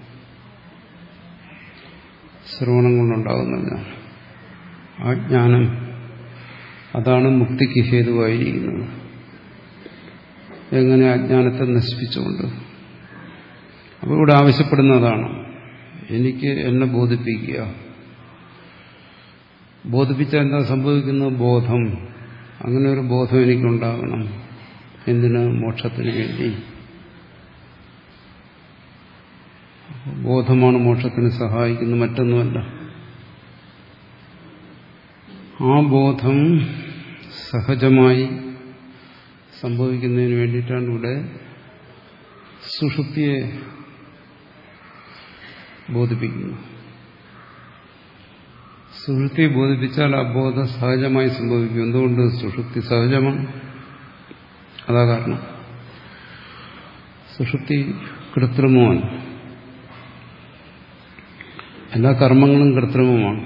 [SPEAKER 1] ശ്രവണം കൊണ്ടുണ്ടാകുന്ന ആ ജ്ഞാനം, അതാണ് മുക്തിക്ക് ഹേതുവായിരിക്കുന്നത്. എങ്ങനെ? അജ്ഞാനത്തെ നശിപ്പിച്ചുകൊണ്ട്. അപ്പോൾ ഇവിടെ ആവശ്യപ്പെടുന്നതാണ്, എനിക്ക് എന്നെ ബോധിപ്പിക്കുക. ബോധിപ്പിച്ചാൽ എന്താ സംഭവിക്കുന്നത്? ബോധം. അങ്ങനെ ഒരു ബോധം എനിക്കുണ്ടാകണം. എന്തിന്? മോക്ഷത്തിന് വേണ്ടി. ബോധമാണ് മോക്ഷത്തിന് സഹായിക്കുന്നത്, മറ്റൊന്നുമല്ല. ആ ബോധം സഹജമായി സംഭവിക്കുന്നതിന് വേണ്ടിയിട്ടാണ് ഇവിടെ സുഷുപ്തിയെ ബോധിപ്പിക്കുന്നത്. സുഷുപ്തിയെ ബോധിപ്പിച്ചാൽ ആ ബോധം സഹജമായി സംഭവിക്കും. എന്തുകൊണ്ട്? സുഷുപ്തി സഹജമാണ്. അതാ കാരണം. സുഷുപ്തി കൃത്രിമമാണ്. എല്ലാ കർമ്മങ്ങളും കൃത്രിമമാണ്.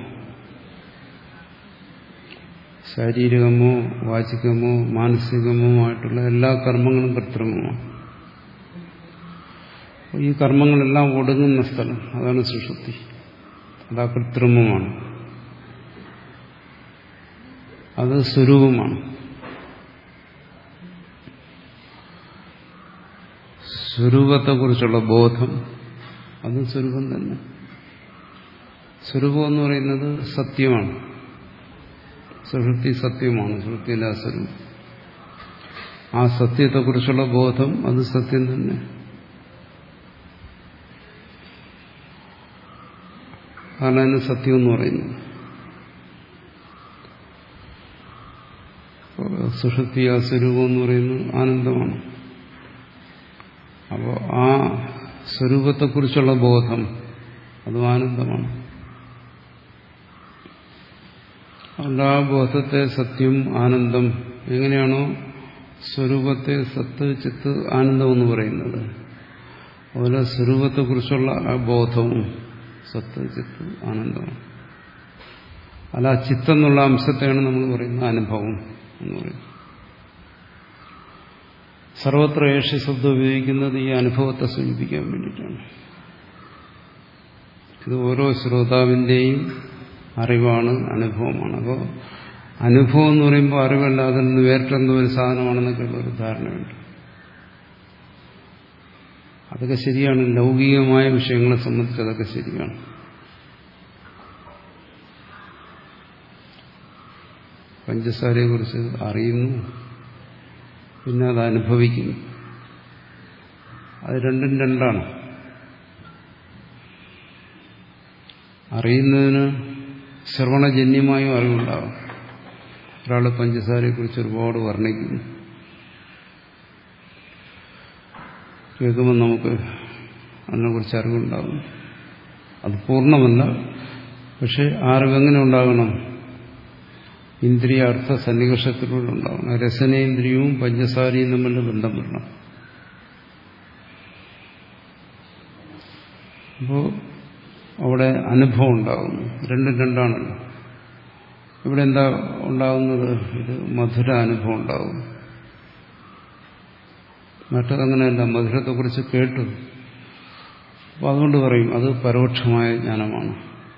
[SPEAKER 1] ശാരീരികമോ വാചികമോ മാനസികമോ ആയിട്ടുള്ള എല്ലാ കർമ്മങ്ങളും കൃത്രിമമാണ്. ഈ കർമ്മങ്ങളെല്ലാം ഒടുങ്ങുന്ന സ്ഥലം അതാണ് സുഷുപ്തി. അത് അകൃത്രിമമാണ്. അത് സ്വരൂപമാണ്. സ്വരൂപത്തെക്കുറിച്ചുള്ള ബോധം അത് സ്വരൂപം തന്നെ. സ്വരൂപം എന്ന് പറയുന്നത് സത്യമാണ്. സുഷുപ്തി സത്യമാണ്. സുഷുപ്തിയിലെ ആ സ്വരൂപം, ആ സത്യത്തെക്കുറിച്ചുള്ള ബോധം അത് സത്യം തന്നെ. കാരണം അതിന് സത്യം എന്ന് പറയുന്നു. സുഷുപ്തി ആ സ്വരൂപം എന്ന് പറയുന്നത് ആനന്ദമാണ്. അപ്പോൾ ആ സ്വരൂപത്തെക്കുറിച്ചുള്ള ബോധം അതും ആനന്ദമാണ്. അതുകൊണ്ട് ആ ബോധത്തെ സത്യം ആനന്ദം, എങ്ങനെയാണോ സ്വരൂപത്തെ സത്ത് ചിത്ത് ആനന്ദം എന്ന് പറയുന്നത്, അതുപോലെ സ്വരൂപത്തെക്കുറിച്ചുള്ള ആ ബോധവും സത്ത് ചിത്ത് ആനന്ദമാണ്. അല്ല, ചിത്തെന്നുള്ള അംശത്തെയാണ് നമ്മൾ പറയുന്നത് അനുഭവം എന്ന് പറയുന്നത്. സർവത്ര ഏഷ ശബ്ദം ഉപയോഗിക്കുന്നത് ഈ അനുഭവത്തെ സൂചിപ്പിക്കാൻ വേണ്ടിയിട്ടാണ്. ഇത് ഓരോ ശ്രോതാവിന്റെയും അറിവാണ്, അനുഭവമാണ്. അപ്പോൾ അനുഭവം എന്ന് പറയുമ്പോൾ അറിവല്ല, അതിൽ നിന്ന് വേറിട്ടെന്തോ ഒരു സാധനമാണെന്നൊക്കെയുള്ള ഒരു ധാരണയുണ്ട്. അതൊക്കെ ശരിയാണ്. ലൗകികമായ വിഷയങ്ങളെ സംബന്ധിച്ച് അതൊക്കെ ശരിയാണ്. പഞ്ചസാരയെക്കുറിച്ച് അറിയുന്നു, പിന്നെ അത് അനുഭവിക്കുന്നു. അത് രണ്ടും രണ്ടാണ്. അറിയുന്നതിന് ശ്രവണജന്യമായും അറിവുണ്ടാകും, ഒരാൾ പഞ്ചസാരയെക്കുറിച്ച് ഒരുപാട് വർണ്ണിക്കുന്നു. കേൾക്കുമ്പോൾ നമുക്ക് അതിനെക്കുറിച്ച് അറിവുണ്ടാകും. അത് പൂർണ്ണമല്ല. പക്ഷെ അറിവെങ്ങനെ ഉണ്ടാകണം? ഇന്ദ്രിയ അർത്ഥ സന്നിവേശത്തിലൂടെ ഉണ്ടാകണം. രസനേന്ദ്രിയവും പഞ്ചസാരയും തമ്മിൽ ബന്ധം വരണം. അപ്പോൾ അവിടെ അനുഭവം ഉണ്ടാകുന്നു. രണ്ടും രണ്ടാണല്ലോ. ഇവിടെ എന്താ ഉണ്ടാകുന്നത്? ഇത് മധുര അനുഭവം ഉണ്ടാകും. മറ്റതങ്ങനെയല്ല. മധുരത്തെക്കുറിച്ച് കേട്ടു. അപ്പോൾ അതുകൊണ്ട് പറയും അത് പരോക്ഷമായ ജ്ഞാനമാണ്.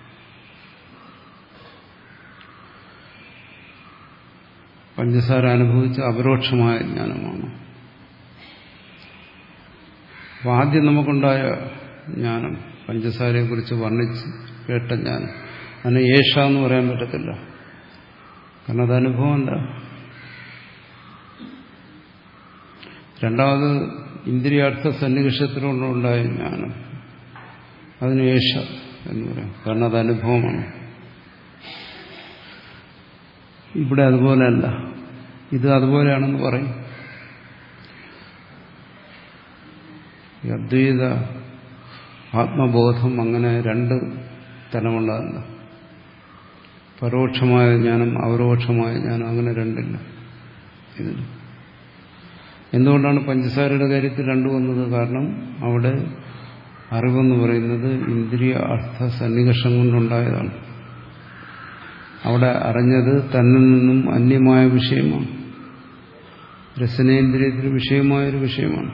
[SPEAKER 1] പഞ്ചസാര അനുഭവിച്ച അപരോക്ഷമായ ജ്ഞാനമാണ്. അപ്പോൾ ആദ്യം നമുക്കുണ്ടായ ജ്ഞാനം, പഞ്ചസാരയെക്കുറിച്ച് വർണ്ണിച്ച് കേട്ട ജ്ഞാനം, അതിന് ഏഷ എന്ന് പറയാൻ പറ്റത്തില്ല. കാരണം അത് അനുഭവമല്ല. രണ്ടാമത് ഇന്ദ്രിയാർത്ഥ സന്നിവേശത്തിലുണ്ടായ ജ്ഞാനം, അതിന് ഏഷ എന്ന് പറയാം. കാരണം അത് അനുഭവമാണ്. ഇവിടെ അതുപോലെയല്ല. ഇത് അതുപോലെയാണെന്ന് പറയും. അദ്വൈത ആത്മബോധം അങ്ങനെ രണ്ട് തലമുള്ളതല്ല. പരോക്ഷമായ ജ്ഞാനം, അപരോക്ഷമായ ജ്ഞാനം, അങ്ങനെ രണ്ടില്ല ഇതിൽ. എന്തുകൊണ്ടാണ് പഞ്ചസാരയുടെ കാര്യത്തിൽ രണ്ടു വന്നത്? കാരണം അവിടെ അറിവെന്ന് പറയുന്നത് ഇന്ദ്രിയ അർത്ഥ സന്നിവേശം കൊണ്ടുണ്ടായതാണ്. അവിടെ അറിഞ്ഞത് തന്നിൽ നിന്നും അന്യമായ വിഷയമാണ്. രസനേന്ദ്രിയത്തിന് വിഷയമായൊരു വിഷയമാണ്.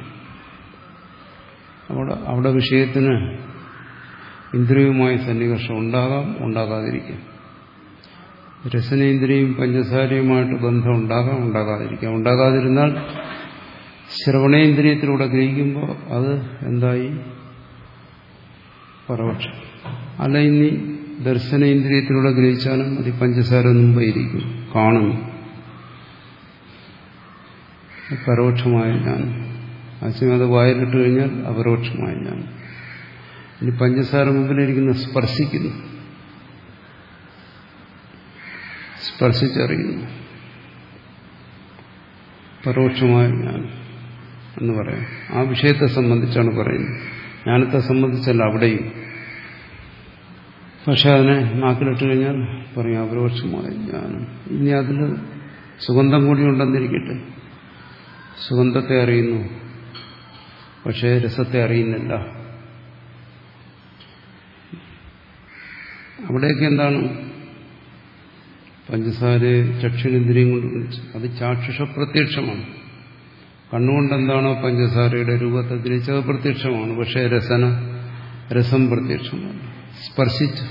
[SPEAKER 1] അവിടെ അവിടെ വിഷയത്തിന് ഇന്ദ്രിയവുമായി സന്നിവേശം ഉണ്ടാകാം, ഉണ്ടാകാതിരിക്കാം. രസനേന്ദ്രിയും പഞ്ചസാരയുമായിട്ട് ബന്ധം ഉണ്ടാകാം, ഉണ്ടാകാതിരിക്കാം. ഉണ്ടാകാതിരുന്നാൽ ശ്രവണേന്ദ്രിയത്തിലൂടെ ഗ്രഹിക്കുമ്പോൾ അത് എന്തായി? പരോക്ഷം. അല്ല, ഇനി ദർശനേന്ദ്രിയത്തിലൂടെ ഗ്രഹിച്ചാലും അത് പഞ്ചസാര മുമ്പായിരിക്കും, കാണും. പരോക്ഷമായ ജ്ഞാനം. ആശയം അത് വായിലിട്ട് കഴിഞ്ഞാൽ അപരോക്ഷമായ ജ്ഞാനം. ഇനി പഞ്ചസാര മുമ്പിലിരിക്കുന്ന സ്പർശിക്കുന്നു, സ്പർശിച്ചറിയുന്നു, പരോക്ഷമായ ജ്ഞാനം എന്ന് പറയാം. ആ വിഷയത്തെ സംബന്ധിച്ചാണ് പറയുന്നത്. ജ്ഞാനത്തെ സംബന്ധിച്ചല്ല അവിടെയും. പക്ഷെ അതിനെ നാക്കിലിട്ട് കഴിഞ്ഞാൽ പറയും അപരോക്ഷമായ ജ്ഞാനം. ഇനി അതിൽ സുഗന്ധം കൂടി ഉണ്ടെന്നിരിക്കട്ടെ. സുഗന്ധത്തെ അറിയുന്നു, പക്ഷേ രസത്തെ അറിയുന്നില്ല. അവിടെയൊക്കെ എന്താണ്? പഞ്ചസാരയെ ചക്ഷുരേന്ദ്രിയം കൊണ്ട് വിളിച്ചു. അത് ചാക്ഷുഷ പ്രത്യക്ഷമാണ്. കണ്ണുകൊണ്ടെന്താണോ പഞ്ചസാരയുടെ രൂപത്തെ ഗ്രഹിച്ചത് പ്രത്യക്ഷമാണ്. പക്ഷേ രസന രസം പ്രത്യക്ഷമാണ്. സ്പർശിച്ചു,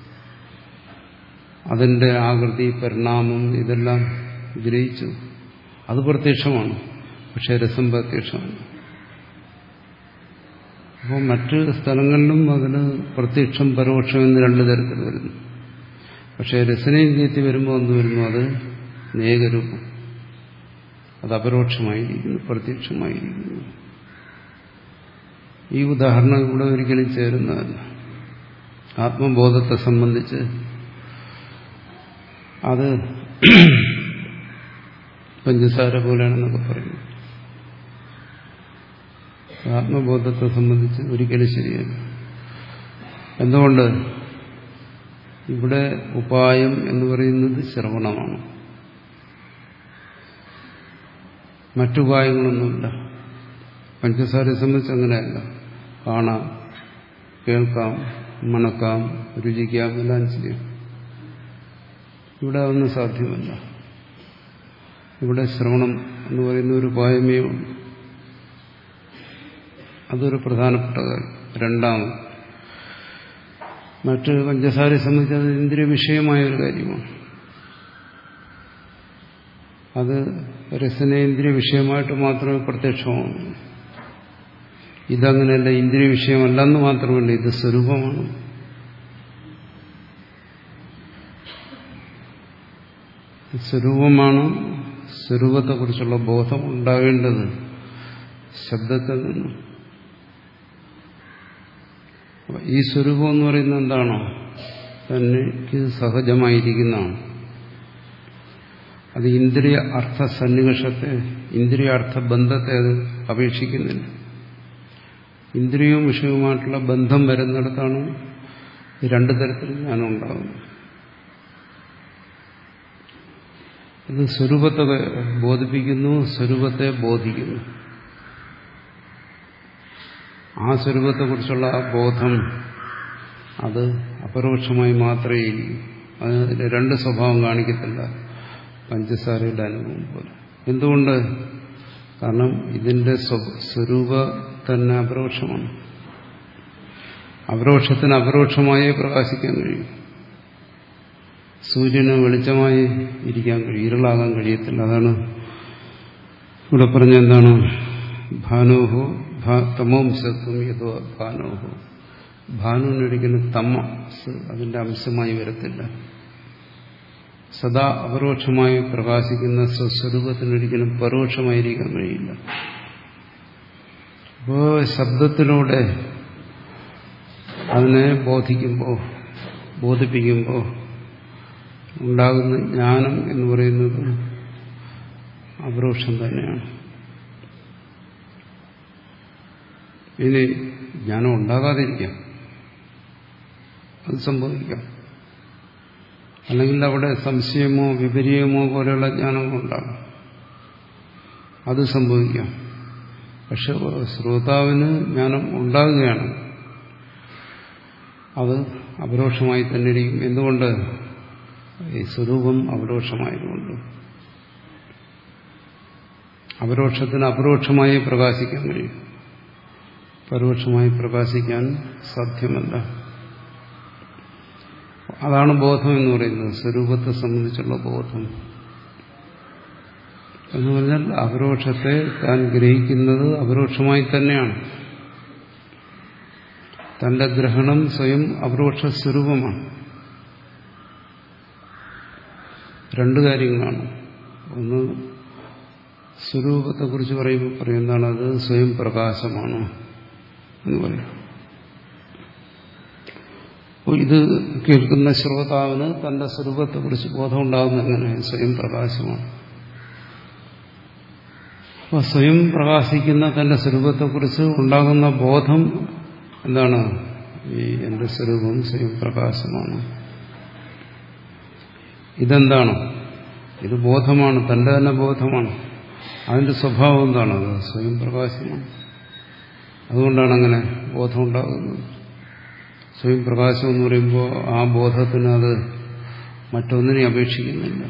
[SPEAKER 1] അതിൻ്റെ ആകൃതി, പരിണാമം ഇതെല്ലാം ഗ്രഹിച്ചു. അത് പ്രത്യക്ഷമാണ്. പക്ഷേ രസം പ്രത്യക്ഷമാണ്. അപ്പോൾ മറ്റ് സ്ഥലങ്ങളിലും അതിന് പ്രത്യക്ഷം പരോക്ഷം എന്ന് രണ്ടു തരത്തിൽ വരുന്നു. പക്ഷേ രസനേന്ദ്രിയത്തിൽ വരുമ്പോൾ എന്ത് വരുന്നു? അത് നേകരൂപം. അത് അപരോക്ഷമായിരിക്കുന്നു, പ്രത്യക്ഷമായിരിക്കുന്നു. ഈ ഉദാഹരണം ഇവിടെ ഒരിക്കലും ചേരുന്നതല്ല. ആത്മബോധത്തെ സംബന്ധിച്ച് അത് പഞ്ചസാര പോലെയാണെന്നൊക്കെ പറയുന്നു. ആത്മബോധത്തെ സംബന്ധിച്ച് ഒരിക്കലും ശരിയല്ല. എന്തുകൊണ്ട്? ഇവിടെ ഉപായം എന്ന് പറയുന്നത് ശ്രവണമാണ്. മറ്റുപായങ്ങളൊന്നുമില്ല. പഞ്ചസാരയെ സംബന്ധിച്ച് അങ്ങനെയല്ല. കാണാം, കേൾക്കാം, മണക്കാം, രുചിക്കാം, എല്ലാം ചെയ്യാം. ഇവിടെ അതൊന്നും സാധ്യമല്ല. ഇവിടെ ശ്രവണം എന്ന് പറയുന്ന ഒരു ഉപായമേ ഉള്ളൂ. അതൊരു പ്രധാനപ്പെട്ട കാര്യം. രണ്ടാമത്, മറ്റ് പഞ്ചസാരയെ സംബന്ധിച്ച് അത് ഇന്ദ്രിയ വിഷയമായ ഒരു കാര്യമാണ്. അത് രസനേന്ദ്രിയ വിഷയമായിട്ട് മാത്രമേ പ്രത്യക്ഷമാവൂ. ഇതങ്ങനെയല്ല, ഇന്ദ്രിയ വിഷയമല്ലെന്ന് മാത്രമല്ല, ഇത് സ്വരൂപമാണ്. സ്വരൂപമാണ്. സ്വരൂപത്തെക്കുറിച്ചുള്ള ബോധം ഉണ്ടാകേണ്ടത് ശബ്ദത്തിൽ നിന്ന്. ഈ സ്വരൂപം എന്ന് പറയുന്നത് എന്താണോ? തനിക്ക് സഹജമായിരിക്കുന്നതാണ്. അത് ഇന്ദ്രിയ അർത്ഥ സന്നിവേശത്തെ, ഇന്ദ്രിയ അർത്ഥ ബന്ധത്തെ അത് അപേക്ഷിക്കുന്നില്ല. ഇന്ദ്രിയവും വിഷയവുമായിട്ടുള്ള ബന്ധം വരുന്നിടത്താണ് രണ്ടു തരത്തിൽ ജ്ഞാനം ഉണ്ടാകുന്നത്. ഇത് സ്വരൂപത്തെ ബോധിപ്പിക്കുന്നു, സ്വരൂപത്തെ ബോധിക്കുന്നു. ആ സ്വരൂപത്തെക്കുറിച്ചുള്ള ആ ബോധം അത് അപരോക്ഷമായി മാത്രമേ ഇരിക്കൂ. അതിന് രണ്ട് സ്വഭാവം കാണിക്കത്തില്ല, പഞ്ചസാരയുടെ അനുഭവം പോലെ. എന്തുകൊണ്ട്? കാരണം ഇതിന്റെ സ്വരൂപ തന്നെ അപരോക്ഷമാണ്. അപരോക്ഷത്തിന് അപരോക്ഷമായേ പ്രകാശിക്കാൻ കഴിയും. സൂര്യന് വെളിച്ചമായി ഇരിക്കാൻ കഴിയും, ഇരുളാകാൻ കഴിയത്തില്ല. അതാണ് ഇവിടെ പറഞ്ഞ എന്താണ്? ഭാനോഹോ തമോംസത്വം യഥോ ഭാനോഹോ. ഭാനുവിനൊരിക്കലും തമസ് അതിന്റെ അംശമായി വരത്തില്ല. സദാ അപരോക്ഷമായി പ്രകാശിക്കുന്ന സ്വസ്വരൂപത്തിനൊരിക്കലും പരോക്ഷമായിരിക്കാൻ കഴിയില്ല. അപ്പോൾ ശബ്ദത്തിലൂടെ അതിനെ ബോധിക്കുമ്പോൾ, ബോധിപ്പിക്കുമ്പോൾ ഉണ്ടാകുന്ന ജ്ഞാനം എന്ന് പറയുന്നത് അപരോക്ഷം തന്നെയാണ്. ഇനി ജ്ഞാനം ഉണ്ടാകാതിരിക്കാം, അത് സംഭവിക്കാം. അല്ലെങ്കിൽ അവിടെ സംശയമോ വിപരീയമോ പോലെയുള്ള ജ്ഞാനങ്ങളുണ്ടാകും, അത് സംഭവിക്കാം. പക്ഷെ ശ്രോതാവിന് ജ്ഞാനം ഉണ്ടാകുകയാണ്, അത് അപരോക്ഷമായി തന്നെ ഇരിക്കും. എന്തുകൊണ്ട്? ഈ സ്വരൂപം അപരോക്ഷമായതുകൊണ്ട്. അപരോക്ഷത്തിന് അപരോക്ഷമായി പ്രകാശിക്കാൻ കഴിയും, പരോക്ഷമായി പ്രകാശിക്കാൻ സാധ്യമല്ല. അതാണ് ബോധം എന്ന് പറയുന്നത്, സ്വരൂപത്തെ സംബന്ധിച്ചുള്ള ബോധം എന്ന് പറഞ്ഞാൽ അപരോക്ഷത്തെ താൻ ഗ്രഹിക്കുന്നത് അപരോക്ഷമായി തന്നെയാണ്. തന്റെ ഗ്രഹണം സ്വയം അപരോക്ഷ സ്വരൂപമാണ്. രണ്ടു കാര്യങ്ങളാണ്. ഒന്ന്, സ്വരൂപത്തെക്കുറിച്ച് പറയുമ്പോൾ പറയുന്നതാണ് അത് സ്വയം പ്രകാശമാണ് എന്ന് പറയും. ഇത് കേൾക്കുന്ന ശ്രോതാവിന് തന്റെ സ്വരൂപത്തെക്കുറിച്ച് ബോധമുണ്ടാകുന്ന എങ്ങനെ? സ്വയം പ്രകാശമാണ്. അപ്പോൾ സ്വയം പ്രകാശിക്കുന്ന തന്റെ സ്വരൂപത്തെക്കുറിച്ച് ഉണ്ടാകുന്ന ബോധം എന്താണ്? ഈ എന്റെ സ്വരൂപം സ്വയം പ്രകാശമാണ്. ഇതെന്താണ്? ഇത് ബോധമാണ്, തന്റെ തന്നെ ബോധമാണ്. അതിന്റെ സ്വഭാവം എന്താണ്? അത് സ്വയം പ്രകാശമാണ്. അതുകൊണ്ടാണ് അങ്ങനെ ബോധം ഉണ്ടാകുന്നത്. സ്വയം പ്രകാശം എന്ന് പറയുമ്പോൾ ആ ബോധത്തിന് അത് മറ്റൊന്നിനെ അപേക്ഷിക്കുന്നില്ല.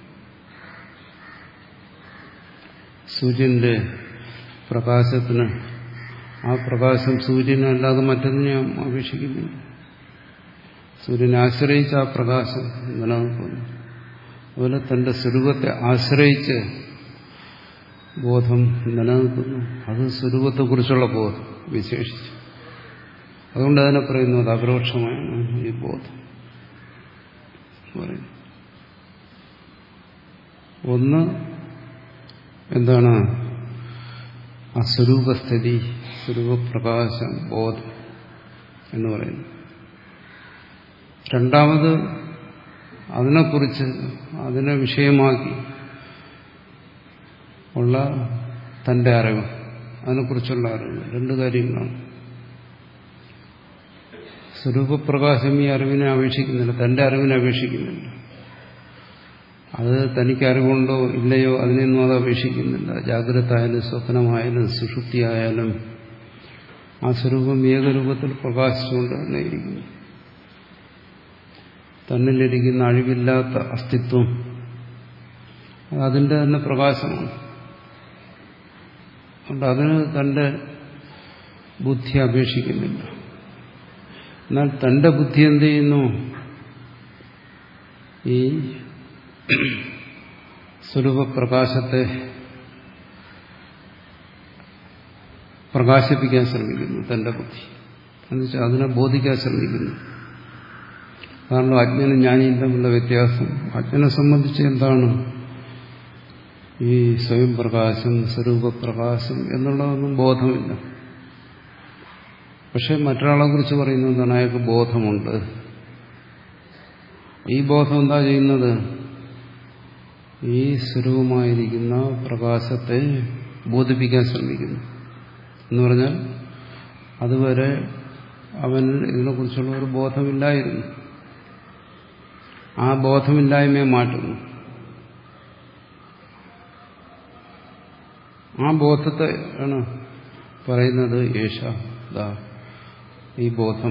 [SPEAKER 1] സൂര്യന്റെ പ്രകാശത്തിന് ആ പ്രകാശം സൂര്യനെ അല്ലാതെ മറ്റൊന്നിനെയും അപേക്ഷിക്കുന്നില്ല. സൂര്യനെ ആശ്രയിച്ച് ആ പ്രകാശം നിലനിൽക്കുന്നു. അതുപോലെ തന്റെ സ്വരൂപത്തെ ആശ്രയിച്ച് ബോധം നിലനിൽക്കുന്നു. അത് സ്വരൂപത്തെക്കുറിച്ചുള്ള ബോധം വിശേഷിച്ചു. അതുകൊണ്ട് അതിനെ പറയുന്നത് അപരോക്ഷമായാണ് ഈ ബോധം പറയുന്നത്. ഒന്ന് എന്താണ്? ആ സ്വരൂപസ്ഥിതി, സ്വരൂപപ്രകാശം, ബോധം എന്ന് പറയുന്നു. രണ്ടാമത് അതിനെക്കുറിച്ച്, അതിനെ വിഷയമാക്കി ഉള്ള തന്റെ അറിവ്, അതിനെക്കുറിച്ചുള്ള അറിവ്. രണ്ട് കാര്യങ്ങളാണ്. സ്വരൂപപ്രകാശം ഈ അറിവിനെ അപേക്ഷിക്കുന്നില്ല, തന്റെ അറിവിനെ അപേക്ഷിക്കുന്നില്ല. അത് തനിക്ക് അറിവുണ്ടോ ഇല്ലയോ അതിനെയൊന്നും അത് അപേക്ഷിക്കുന്നില്ല. ജാഗ്രത ആയാലും സ്വപ്നമായാലും സുഷുപ്തിയായാലും ആ സ്വരൂപം ഏകരൂപത്തിൽ പ്രകാശിച്ചുകൊണ്ട് തന്നെ ഇരിക്കുന്നു. തന്നിലിരിക്കുന്ന അഴിവില്ലാത്ത അസ്തിത്വം അതിന്റെ തന്നെ പ്രകാശമാണ്. അതുകൊണ്ട് അതിന് തന്റെ ബുദ്ധി അപേക്ഷിക്കുന്നില്ല. എന്നാൽ തന്റെ ബുദ്ധി എന്ത് ചെയ്യുന്നു? ഈ സ്വരൂപപ്രകാശത്തെ പ്രകാശിപ്പിക്കാൻ ശ്രമിക്കുന്നു. തന്റെ ബുദ്ധി എന്നുവെച്ചാൽ അതിനെ ബോധിക്കാൻ ശ്രമിക്കുന്നു. കാരണം അജ്ഞനും ജ്ഞാനിയും തമ്മിലുള്ള വ്യത്യാസം, അജ്ഞനെ സംബന്ധിച്ച് എന്താണ് ഈ സ്വയം പ്രകാശം, സ്വരൂപപ്രകാശം എന്നുള്ളതൊന്നും ബോധമില്ല. പക്ഷെ മറ്റൊരാളെ കുറിച്ച് പറയുന്നത് എന്താണ്? അയാൾക്ക് ബോധമുണ്ട്. ഈ ബോധം എന്താ ചെയ്യുന്നത്? ഈ സ്വരൂപമായിരിക്കുന്ന പ്രകാശത്തെ ബോധിപ്പിക്കാൻ ശ്രമിക്കുന്നു. എന്ന് പറഞ്ഞാൽ അതുവരെ അവനിൽ ഇതിനെക്കുറിച്ചുള്ള ഒരു ബോധമില്ലായിരുന്നു. ആ ബോധമില്ലായ്മയെ മാറ്റുന്നു. ആ ബോധത്തെ ആണ് പറയുന്നത് ഏഷ ദാ ഈ ബോധം,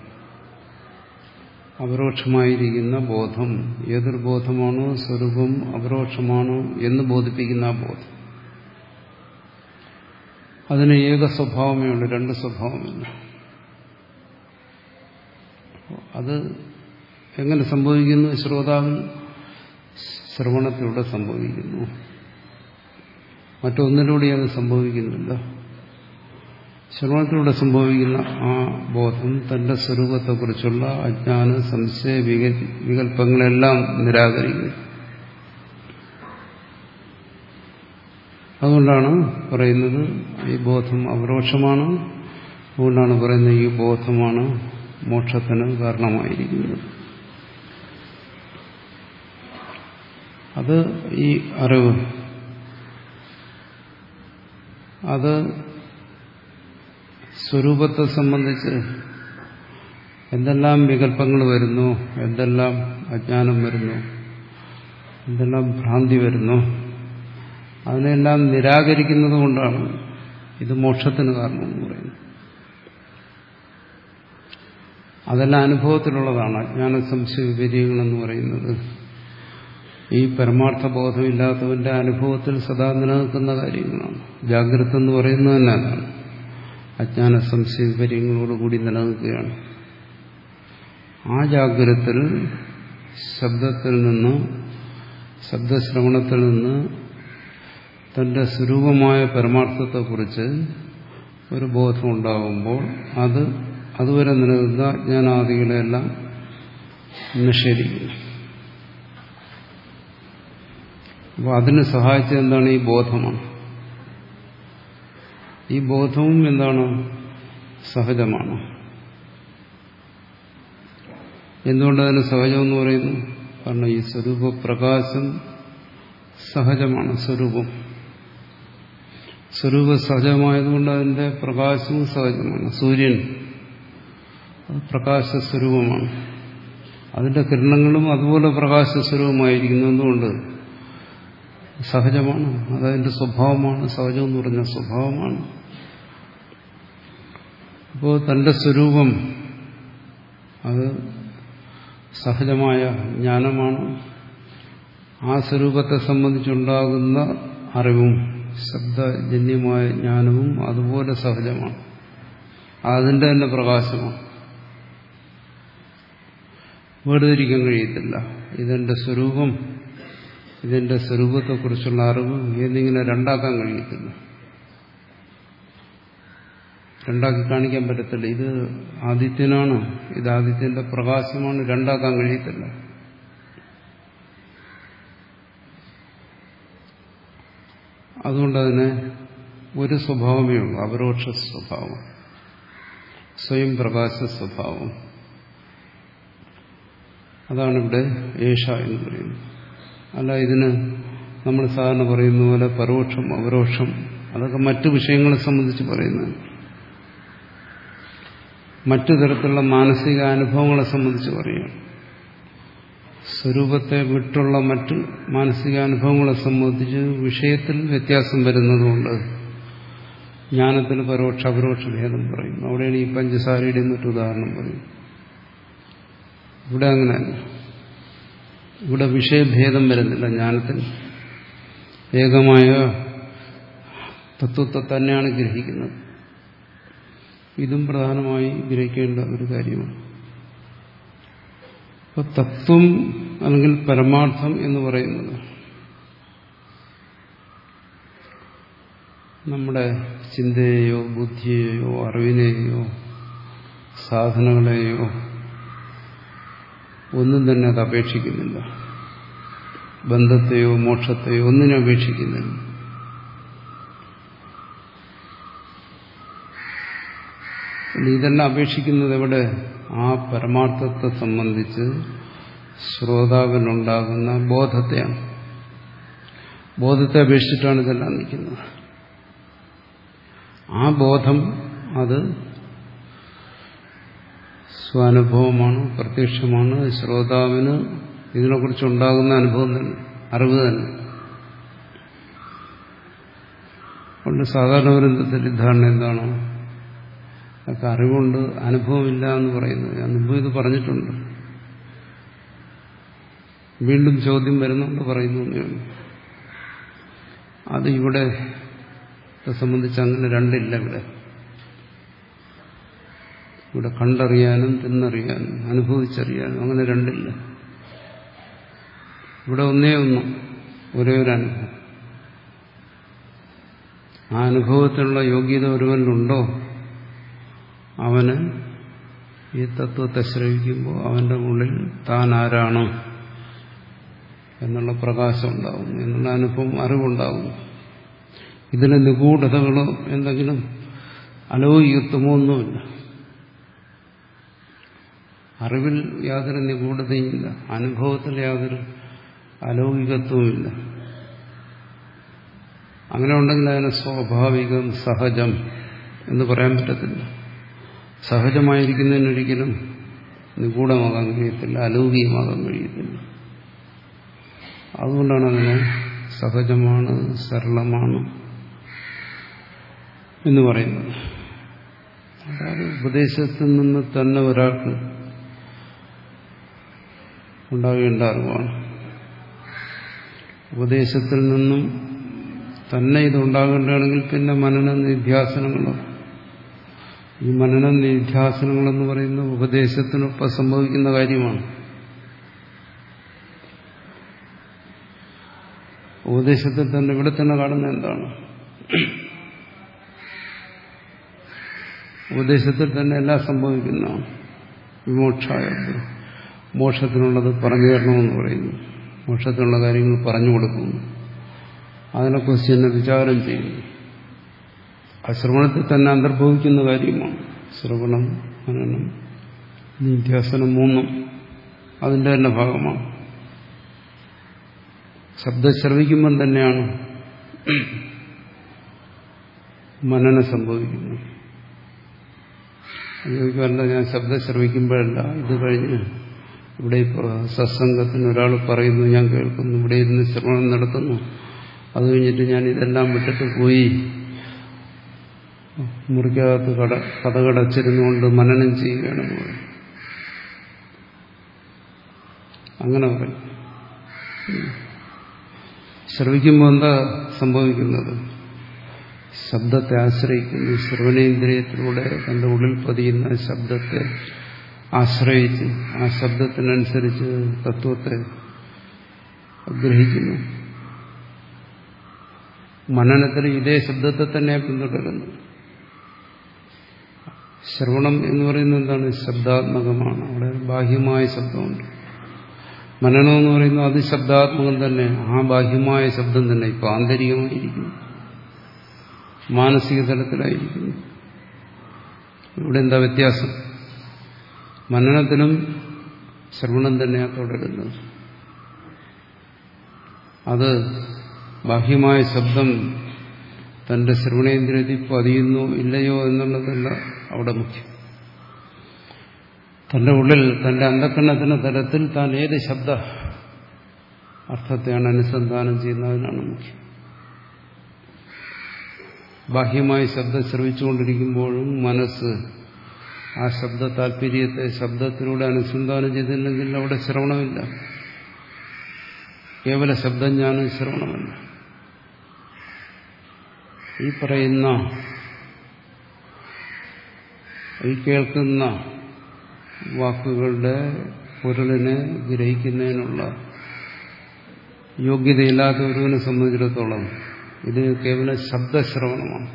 [SPEAKER 1] അപരോക്ഷമായിരിക്കുന്ന ബോധം. ഏതൊരു ബോധമാണോ സ്വരൂപം അപരോക്ഷമാണോ എന്ന് ബോധിപ്പിക്കുന്ന ആ ബോധം. അതിന് ഏക സ്വഭാവമേ ഉള്ളൂ, രണ്ട് സ്വഭാവമില്ല. അത് എങ്ങനെ സംഭവിക്കുന്നു? ശ്രോതാവിൽ ശ്രവണത്തിലൂടെ സംഭവിക്കുന്നു. മറ്റൊന്നിലൂടെ അത് സംഭവിക്കുന്നില്ല. ശ്രവണത്തിലൂടെ സംഭവിക്കുന്ന ആ ബോധം തന്റെ സ്വരൂപത്തെക്കുറിച്ചുള്ള അജ്ഞാന സംശയ വികല്പങ്ങളെല്ലാം നിരാകരിക്കുന്നു. അതുകൊണ്ടാണ് പറയുന്നത് ഈ ബോധം അപരോക്ഷമാണ്. അതുകൊണ്ടാണ് പറയുന്നത് ഈ ബോധമാണ് മോക്ഷത്തിന് കാരണമായിരിക്കുന്നത്. അത് ഈ അറിവ്, അത് സ്വരൂപത്തെ സംബന്ധിച്ച് എന്തെല്ലാം വികല്പങ്ങൾ വരുന്നു, എന്തെല്ലാം അജ്ഞാനം വരുന്നു, എന്തെല്ലാം ഭ്രാന്തി വരുന്നു, അതിനെല്ലാം നിരാകരിക്കുന്നത് കൊണ്ടാണ് ഇത് മോക്ഷത്തിന് കാരണമെന്ന് പറയുന്നത്. അതെല്ലാം അനുഭവത്തിലുള്ളതാണ്. അജ്ഞാന സംശയ വിപര്യങ്ങളെന്ന് പറയുന്നത് ഈ പരമാർത്ഥ ബോധമില്ലാത്തവന്റെ അനുഭവത്തിൽ സദാ നിലനിൽക്കുന്ന കാര്യങ്ങളാണ്. ജാഗ്രത എന്ന് പറയുന്നത് തന്നെ അതാണ്. അജ്ഞാന സംശയ വിപര്യങ്ങളോടുകൂടി നിലനിൽക്കുകയാണ്. ആ ജാഗ്രതത്തിൽ ശബ്ദത്തിൽ നിന്ന്, ശബ്ദശ്രവണത്തിൽ നിന്ന് തന്റെ സ്വരൂപമായ പരമാർത്ഥത്തെക്കുറിച്ച് ഒരു ബോധം ഉണ്ടാകുമ്പോൾ അത് അതുവരെ നിലനിൽക്കുന്ന അജ്ഞാനാദികളെല്ലാം നിഷേധിക്കുന്നു. അപ്പോൾ അതിന് സഹായിച്ചത് എന്താണ്? ഈ ബോധമാണ്. ഈ ബോധവും എന്താണ്? സഹജമാണ്. എന്തുകൊണ്ടതിന് സഹജമെന്ന് പറയുന്നു? കാരണം ഈ സ്വരൂപ പ്രകാശം സഹജമാണ്. സ്വരൂപം സ്വരൂപ സഹജമായതുകൊണ്ട് അതിന്റെ പ്രകാശവും സഹജമാണ്. സൂര്യൻ അത് പ്രകാശസ്വരൂപമാണ്. അതിന്റെ കിരണങ്ങളും അതുപോലെ പ്രകാശസ്വരൂപമായിരിക്കുന്നു. എന്തുകൊണ്ട്? സഹജമാണ്. അതതിന്റെ സ്വഭാവമാണ്. സഹജം എന്ന് പറഞ്ഞ സ്വഭാവമാണ്. അപ്പോൾ തന്റെ സ്വരൂപം അത് സഹജമായ ജ്ഞാനമാണ്. ആ സ്വരൂപത്തെ സംബന്ധിച്ചുണ്ടാകുന്ന അറിവും ശബ്ദജന്യമായ ജ്ഞാനവും അതുപോലെ സഹജമാണ്. അതിന്റെ തന്നെ പ്രകാശമാണ്. വേർതിരിക്കാൻ കഴിയത്തില്ല. ഇതെന്റെ സ്വരൂപം, ഇതിന്റെ സ്വരൂപത്തെക്കുറിച്ചുള്ള അറിവ് എന്നിങ്ങനെ രണ്ടാക്കാൻ കഴിയത്തില്ല. രണ്ടാക്കി കാണിക്കാൻ പറ്റത്തില്ല. ഇത് ആദിത്യനാണ്, ഇത് ആദിത്യന്റെ പ്രകാശമാണ്, രണ്ടാക്കാൻ കഴിയത്തില്ല. അതുകൊണ്ട് അതിന് ഒരു സ്വഭാവമേ ഉള്ളൂ, അപരോക്ഷ സ്വഭാവം, സ്വയം പ്രകാശ സ്വഭാവം. അതാണ് ഇവിടെ ഏഷ എന്ന് പറയുന്നത്. അല്ല ഇതിന് നമ്മൾ സാധാരണ പറയുന്ന പോലെ പരോക്ഷം അപരോക്ഷം അതൊക്കെ മറ്റു വിഷയങ്ങളെ സംബന്ധിച്ച് പറയുന്നത്. മറ്റു തരത്തിലുള്ള മാനസിക അനുഭവങ്ങളെ സംബന്ധിച്ച് പറയുകയാണ്. സ്വരൂപത്തെ വിട്ടുള്ള മറ്റ് മാനസികാനുഭവങ്ങളെ സംബന്ധിച്ച് വിഷയത്തിൽ വ്യത്യാസം വരുന്നതുകൊണ്ട് ജ്ഞാനത്തിൽ പരോക്ഷ അപരോക്ഷ ഭേദം പറയും. അവിടെയാണ് ഈ പഞ്ചസാരയുടെ മറ്റു ഉദാഹരണം പറയും. ഇവിടെ അങ്ങനെയല്ല. ഇവിടെ വിഷയഭേദം വരുന്നില്ല. ജ്ഞാനത്തിൽ ഏകമായ തത്വത്തെ തന്നെയാണ് ഗ്രഹിക്കുന്നത്. ഇതും പ്രധാനമായി ഗ്രഹിക്കേണ്ട ഒരു കാര്യമാണ്. അപ്പോൾ തത്വം അല്ലെങ്കിൽ പരമാർത്ഥം എന്ന് പറയുന്നത് നമ്മുടെ ചിന്തയെയോ ബുദ്ധിയെയോ അറിവിനെയോ സാധനങ്ങളെയോ ഒന്നും തന്നെ അത് അപേക്ഷിക്കുന്നില്ല. ബന്ധത്തെയോ മോക്ഷത്തെയോ ഒന്നിനും അപേക്ഷിക്കുന്നില്ല. ഇതെല്ലാം അപേക്ഷിക്കുന്നത് എവിടെ? ആ പരമാർത്ഥത്തെ സംബന്ധിച്ച് ശ്രോതാവിനുണ്ടാകുന്ന ബോധത്തെയാണ്. ബോധത്തെ അപേക്ഷിച്ചിട്ടാണ് ഇതെല്ലാം നിൽക്കുന്നത്. ആ ബോധം അത് സ്വാനുഭവമാണ്, പ്രത്യക്ഷമാണ്. ശ്രോതാവിന് ഇതിനെക്കുറിച്ചുണ്ടാകുന്ന അനുഭവം തന്നെ, അറിവ് തന്നെ. അതുകൊണ്ട് സാധാരണ ഒരു തെറ്റിദ്ധാരണ എന്താണ്? അതൊക്കെ അറിവുണ്ട്, അനുഭവമില്ല എന്ന് പറയുന്നത്. ഞാൻ മുമ്പ് ഇത് പറഞ്ഞിട്ടുണ്ട്, വീണ്ടും ചോദ്യം വരുന്നുണ്ട്, പറയുന്നു. അത് ഇവിടെ സംബന്ധിച്ച് അങ്ങനെ രണ്ടില്ല. ഇവിടെ ഇവിടെ കണ്ടറിയാനും തിന്നറിയാനും അനുഭവിച്ചറിയാനും അങ്ങനെ രണ്ടില്ല. ഇവിടെ ഒന്നേ ഒന്നും, ഒരേ ഒരു അനുഭവം. ആ അനുഭവത്തിനുള്ള യോഗ്യത ഒരുവനുണ്ടോ, അവന് ഈ തത്വത്തെ ശ്രവിക്കുമ്പോൾ അവന്റെ ഉള്ളിൽ താൻ ആരാണ് എന്നുള്ള പ്രകാശം ഉണ്ടാകും, എന്നുള്ള അനുഭവം, അറിവുണ്ടാകും. ഇതിന് നിഗൂഢതകളോ എന്തെങ്കിലും അലൗകികത്വമോ ഒന്നുമില്ല. അറിവിൽ യാതൊരു നിഗൂഢതയുമില്ല, അനുഭവത്തിൽ യാതൊരു അലൗകികത്വവുമില്ല. അങ്ങനെ ഉണ്ടെങ്കിൽ അതിന് സ്വാഭാവികം, സഹജം എന്ന് പറയാൻ പറ്റത്തില്ല. സഹജമായിരിക്കുന്നതിനൊരിക്കലും നിഗൂഢമാകാൻ കഴിയത്തില്ല, അലൗകികമാകാൻ കഴിയത്തില്ല. അതുകൊണ്ടാണ് അതിനെ സഹജമാണ്, സരളമാണ് എന്ന് പറയുന്നത്. അതായത് ഉപദേശത്തിൽ നിന്ന് തന്നെ ഒരാൾക്ക് ഉണ്ടാകേണ്ട അറിവാണ്. ഉപദേശത്തിൽ നിന്നും തന്നെ ഇതുണ്ടാകേണ്ടതാണെങ്കിൽ പിന്നെ മനന നിധ്യാസനങ്ങളോ, ഈ മനന നിധ്യാസനങ്ങളെന്ന് പറയുന്ന ഉപദേശത്തിനൊപ്പം സംഭവിക്കുന്ന കാര്യമാണ്. ഉപദേശത്തിൽ തന്നെ ഇവിടെ തന്നെ കാണുന്ന എന്താണ്? ഉപദേശത്തിൽ തന്നെ എല്ലാം സംഭവിക്കുന്നതാണ്. വിമോക്ഷായ മോക്ഷത്തിനുള്ളത് പറഞ്ഞു തരണമെന്ന് പറയുന്നു, മോക്ഷത്തിനുള്ള കാര്യങ്ങൾ പറഞ്ഞു കൊടുക്കുന്നു, അതിനെക്കുറിച്ച് തന്നെ വിചാരം ചെയ്യുന്നു. ആ ശ്രവണത്തിൽ തന്നെ അന്തർഭവിക്കുന്ന കാര്യമാണ്. ശ്രവണം, മനനം, നിധ്യാസനം മൂന്നും അതിൻ്റെ തന്നെ ഭാഗമാണ്. ശബ്ദം ശ്രവിക്കുമ്പം തന്നെയാണ് മനനം സംഭവിക്കുന്നത്. ചോദിക്കാറില്ല, ഞാൻ ശബ്ദം ശ്രവിക്കുമ്പോഴല്ല, ഇത് കഴിഞ്ഞ് ഇവിടെ ഇപ്പോൾ സത്സംഗത്തിന് ഒരാൾ പറയുന്നു, ഞാൻ കേൾക്കുന്നു, ഇവിടെ ഇരുന്ന് ശ്രവണം നടത്തുന്നു, അത് കഴിഞ്ഞിട്ട് ഞാൻ ഇതെല്ലാം വിട്ടിട്ട് പോയി മുറിക്കകത്ത് കട കഥകടച്ചിരുന്നുകൊണ്ട് മനനം ചെയ്യുകയാണെന്ന് പറയും. അങ്ങനെ പറയും. ശ്രവിക്കുമ്പോൾ എന്താ സംഭവിക്കുന്നത്? ശബ്ദത്തെ ആശ്രയിക്കുന്നു. ശ്രവണേന്ദ്രിയത്തിലൂടെ തന്റെ ഉള്ളിൽ പതിയുന്ന ശബ്ദത്തെ ആശ്രയിച്ച് ആ ശബ്ദത്തിനനുസരിച്ച് തത്വത്തെ ഗ്രഹിക്കുന്നു. മനനത്തിൽ ഇതേ ശബ്ദത്തെ തന്നെ പിന്തുടരുന്നു. ശ്രവണം എന്ന് പറയുന്നത് എന്താണ്? ശബ്ദാത്മകമാണ്. അവിടെ ബാഹ്യമായ ശബ്ദമുണ്ട്. മനനം എന്ന് പറയുന്നത് അത് ശബ്ദാത്മകം തന്നെ. ആ ബാഹ്യമായ ശബ്ദം തന്നെ ഇപ്പൊ ആന്തരികമായിരിക്കുന്നു, മാനസിക തലത്തിലായിരിക്കുന്നു. ഇവിടെ എന്താ വ്യത്യാസം? മനനത്തിലും ശ്രവണം തന്നെയാണ് തുടരുന്നത്. അത് ബാഹ്യമായ ശബ്ദം തന്റെ ശ്രവണേന്ദ്രിയത്തിൽ പതിയുന്നു ഇല്ലയോ എന്നുള്ളതല്ല അവിടെ മുഖ്യം. തന്റെ ഉള്ളിൽ, തന്റെ അന്ധക്കരണത്തിന്റെ തലത്തിൽ താൻ ഏത് ശബ്ദ അർത്ഥത്തെയാണ് അനുസന്ധാനം ചെയ്യുന്നതിനാണ് മുഖ്യം. ബാഹ്യമായി ശബ്ദം ശ്രവിച്ചുകൊണ്ടിരിക്കുമ്പോഴും മനസ്സ് ആ ശബ്ദ താല്പര്യത്തെ ശബ്ദത്തിലൂടെ അനുസന്ധാനം ചെയ്തില്ലെങ്കിൽ അവിടെ ശ്രവണമില്ല. കേവല ശബ്ദജ്ഞാനം ശ്രവണമല്ല. ഈ പറയുന്ന, ഈ കേൾക്കുന്ന വാക്കുകളുടെ പൊരുളിനെ ഗ്രഹിക്കുന്നതിനുള്ള യോഗ്യതയില്ലാത്ത ഒരുവനെ സംബന്ധിച്ചിടത്തോളം ഇത് കേവല ശബ്ദശ്രവണമാണ്.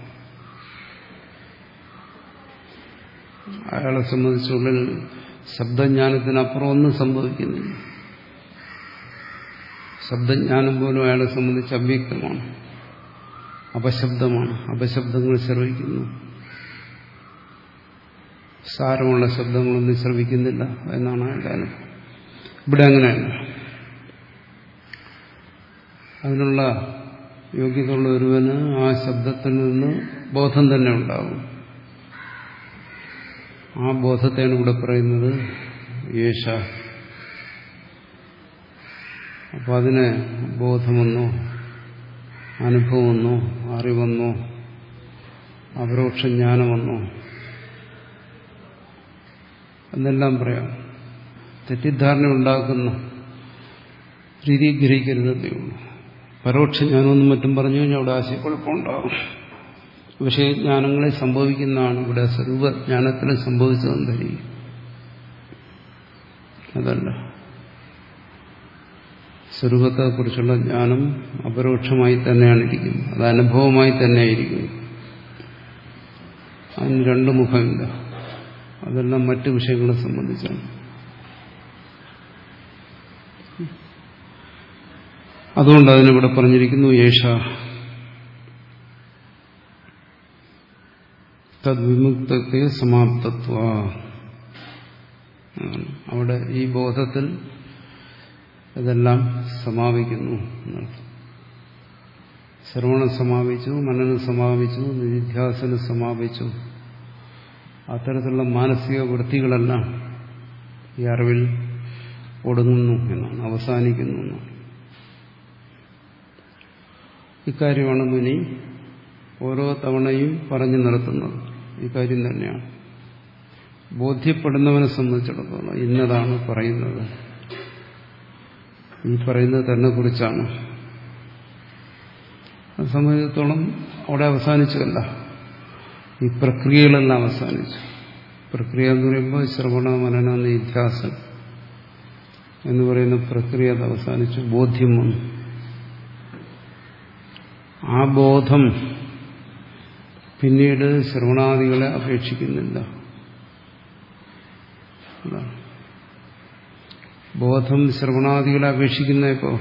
[SPEAKER 1] അയാളെ സംബന്ധിച്ചുള്ളിൽ ശബ്ദജ്ഞാനത്തിനപ്പുറം ഒന്നും സംഭവിക്കുന്നില്ല. ശബ്ദജ്ഞാനം പോലും അയാളെ സംബന്ധിച്ച് അവ്യക്തമാണ്, അപശബ്ദമാണ്. അപശബ്ദങ്ങൾ ശ്രവിക്കുന്നു, സാരമുള്ള ശബ്ദങ്ങളൊന്നും ശ്രവിക്കുന്നില്ല എന്നാണ് അയാളുടെ അനുഭവം. ഇവിടെ അങ്ങനെയല്ല. അതിനുള്ള യോഗ്യതയുള്ള ഒരുവന് ആ ശബ്ദത്തിൽ നിന്ന് ബോധം തന്നെ ഉണ്ടാകും. ആ ബോധത്തെയാണ് ഇവിടെ പറയുന്നത് യേശ. അപ്പം അതിനെ ബോധമെന്നോ അനുഭവമെന്നോ അറിവെന്നോ അപരോക്ഷ ജ്ഞാനമെന്നോ എന്നെല്ലാം പറയാം. തെറ്റിദ്ധാരണ ഉണ്ടാക്കുന്ന രീതി ഗ്രഹിക്കരുതേ ഉള്ളൂ. പരോക്ഷ ജ്ഞാനമെന്നും മറ്റും പറഞ്ഞു കഴിഞ്ഞാൽ അവിടെ ആശയക്കുഴപ്പമുണ്ടാകും. വിഷയജ്ഞാനങ്ങളിൽ സംഭവിക്കുന്നതാണ് ഇവിടെ സ്വരൂപജ്ഞാനത്തിൽ സംഭവിച്ചതെന്ന് ധരിക്കും. അതല്ല, സ്വരൂപത്തെക്കുറിച്ചുള്ള ജ്ഞാനം അപരോക്ഷമായി തന്നെയാണ് ഇരിക്കുന്നത്. അത് അനുഭവമായി തന്നെയായിരിക്കുന്നു. അതിന് രണ്ടു മുഖമില്ല. അതെല്ലാം മറ്റു വിഷയങ്ങളെ സംബന്ധിച്ചാണ്. അതുകൊണ്ട് അതിനിവിടെ പറഞ്ഞിരിക്കുന്നു യേശ തദ്വിമുക്തത്തെ സമാപ്തത്വ. അവിടെ ഈ ബോധത്തിൽ ഇതെല്ലാം സമാപിക്കുന്നു എന്നർത്ഥം. ശ്രവണം സമാപിച്ചു, മനനം സമാപിച്ചു, നിധിധ്യാസനം സമാപിച്ചു. അത്തരത്തിലുള്ള മാനസിക വൃത്തികളെല്ലാം ഈ അറിവിൽ ഒടുങ്ങുന്നു എന്നാണ്, അവസാനിക്കുന്നു എന്നാണ്. ഇക്കാര്യമാണ് മുനി ഓരോ തവണയും പറഞ്ഞു നിർത്തുന്നത്. ഈ കാര്യം തന്നെയാണ് ബോധ്യപ്പെടുന്നവനെ സംബന്ധിച്ചിടത്തോളം ഇന്നതാണ് പറയുന്നത്, ഈ പറയുന്നത് തന്നെ കുറിച്ചാണ്. അത് സംബന്ധിച്ചിടത്തോളം അവിടെ അവസാനിച്ചതല്ല, ഈ പ്രക്രിയകളെല്ലാം അവസാനിച്ചു. പ്രക്രിയ എന്ന് പറയുമ്പോൾ ശ്രവണ മനന നിധ്യാസനം എന്ന് പറയുന്ന പ്രക്രിയ അത് അവസാനിച്ചു. ബോധ്യം വന്നു. ആ ബോധം പിന്നീട് ശ്രവണാദികളെ അപേക്ഷിക്കുന്നില്ല. ബോധം ശ്രവണാദികളെ അപേക്ഷിക്കുന്നപ്പോ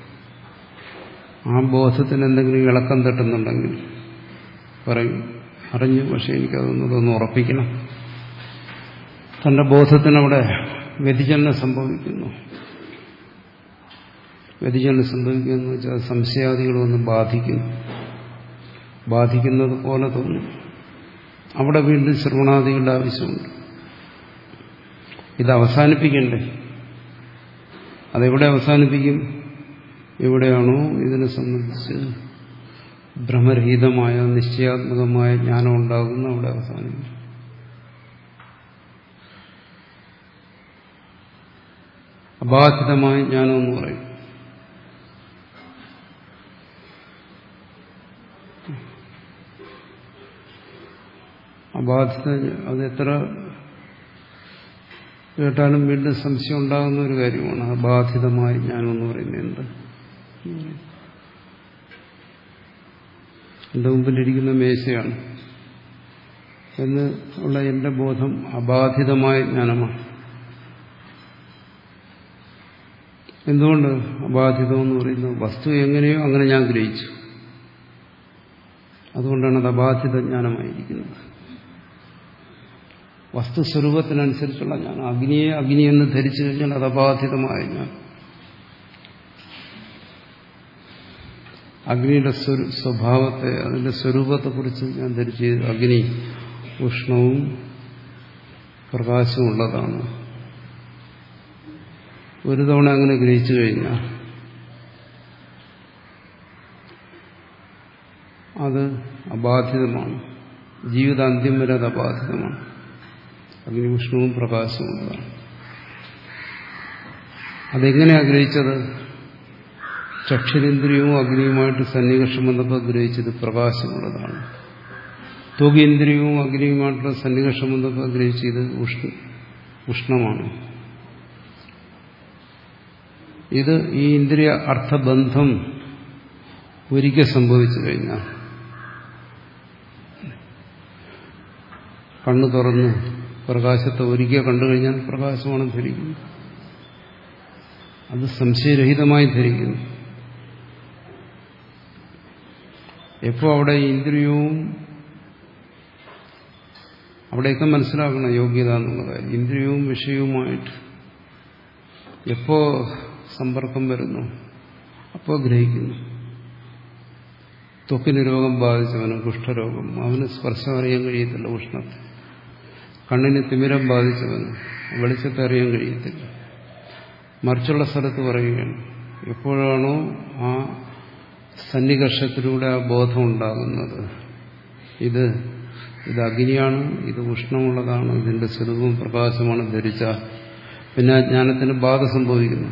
[SPEAKER 1] ആ ബോധത്തിന് എന്തെങ്കിലും ഇളക്കം തട്ടുന്നുണ്ടെങ്കിൽ പറയും, അറിഞ്ഞു, പക്ഷെ എനിക്കതൊന്നും ഉറപ്പിക്കണം. തന്റെ ബോധത്തിനവിടെ വ്യതിചലനം സംഭവിക്കുന്നു. വ്യതിചലനം സംഭവിക്കുന്നു വെച്ചാൽ സംശയാദികളൊന്നും ബാധിക്കുന്നു, ബാധിക്കുന്നത് പോലെ തോന്നും. അവിടെ വീണ്ടും ശ്രവണാദികളുടെ ആവശ്യമുണ്ട്. ഇത് അവസാനിപ്പിക്കണ്ടേ? അതെവിടെ അവസാനിപ്പിക്കും? എവിടെയാണോ ഇതിനെ സംബന്ധിച്ച് ഭ്രമരഹിതമായ നിശ്ചയാത്മകമായ ജ്ഞാനം ഉണ്ടാകുന്ന അവിടെ അവസാനിക്കും. അബാധിതമായ ജ്ഞാനം എന്ന് പറയും. അബാധിത അത് എത്ര കേട്ടാലും വീണ്ടും സംശയം ഉണ്ടാകുന്ന ഒരു കാര്യമാണ്. അബാധിതമായ ജ്ഞാനം എന്ന് പറയുന്നത് എന്ത്? എന്റെ മുമ്പിലിരിക്കുന്ന മേശയാണ് എന്ന് ഉള്ള എന്റെ ബോധം അബാധിതമായ ജ്ഞാനമാണ്. എന്തുകൊണ്ട് അബാധിതം എന്ന് പറയുന്നത്? വസ്തു എങ്ങനെയോ അങ്ങനെ ഞാൻ ഗ്രഹിച്ചു. അതുകൊണ്ടാണ് അത് അബാധിത ജ്ഞാനമായിരിക്കുന്നത്. വസ്തുസ്വരൂപത്തിനനുസരിച്ചുള്ള ജ്ഞാനം. അഗ്നിയെ അഗ്നി എന്ന് ധരിച്ചു കഴിഞ്ഞാൽ അത് അബാധിതമായ ജ്ഞാനം. അഗ്നിയുടെ സ്വഭാവത്തെ, അതിന്റെ സ്വരൂപത്തെക്കുറിച്ച് ഞാൻ ധരിച്ച് അഗ്നി ഉഷ്ണവും പ്രകാശവും ഉള്ളതാണ്. ഒരു തവണ അങ്ങനെ ഗ്രഹിച്ചു കഴിഞ്ഞാൽ അത് അബാധിതമാണ്. ജീവിതാന്ത്യം വരെ അത് അബാധിതമാണ്. അഗ്നി ഉഷ്ണവും പ്രകാശവും ഉള്ളതാണ്. അതെങ്ങനെയാണ് ഗ്രഹിച്ചത്? ചക്ഷുരേന്ദ്രിയവും അഗ്നിയുമായിട്ട് സന്നികർഷം വന്നപ്പോൾ ഗ്രഹിച്ചത് പ്രകാശമുള്ളതാണ്. ത്വകേന്ദ്രിയവും അഗ്നിയുമായിട്ടുള്ള സന്നികർഷം വന്നപ്പോൾ ഗ്രഹിച്ചത് ഉഷ്ണ ഉഷ്ണമാണ്. ഇത് ഈ ഇന്ദ്രിയ അർത്ഥബന്ധം ഒരിക്കൽ സംഭവിച്ചു കഴിഞ്ഞാൽ, കണ്ണു തുറന്ന് പ്രകാശത്തെ ഒരിക്കൽ കണ്ടു കഴിഞ്ഞാൽ പ്രകാശമാണ് ധരിക്കുന്നത്. അത് സംശയരഹിതമായി ധരിക്കുന്നു. എപ്പോ അവിടെ ഇന്ദ്രിയവും, അവിടെയൊക്കെ മനസ്സിലാക്കണം യോഗ്യത എന്നുള്ള കാര്യം. ഇന്ദ്രിയവും വിഷയവുമായിട്ട് എപ്പോ സമ്പർക്കം വരുന്നു, അപ്പോൾ ഗ്രഹിക്കുന്നു. ത്വക്കിന് രോഗം ബാധിച്ചവന് കുഷ്ഠരോഗം, അവന് സ്പർശം അറിയാൻ കഴിയത്തില്ല ഉഷ്ണത്തെ. കണ്ണിന് തിമിരം ബാധിച്ചവന് വെളിച്ചത്തെ അറിയാൻ കഴിയത്തില്ല. മറിച്ചുള്ള സ്ഥലത്ത് പറയുകയാണ്, എപ്പോഴാണോ ആ സന്നികർഷത്തിലൂടെ ആ ബോധം ഉണ്ടാകുന്നത്, ഇത് ഇത് അഗ്നിയാണ്, ഇത് ഉഷ്ണമുള്ളതാണ്, ഇതിന്റെ സ്വരൂപം പ്രകാശമാണ് ധരിച്ച, പിന്നെ ആ ജ്ഞാനത്തിന് ബാധ സംഭവിക്കുന്നു.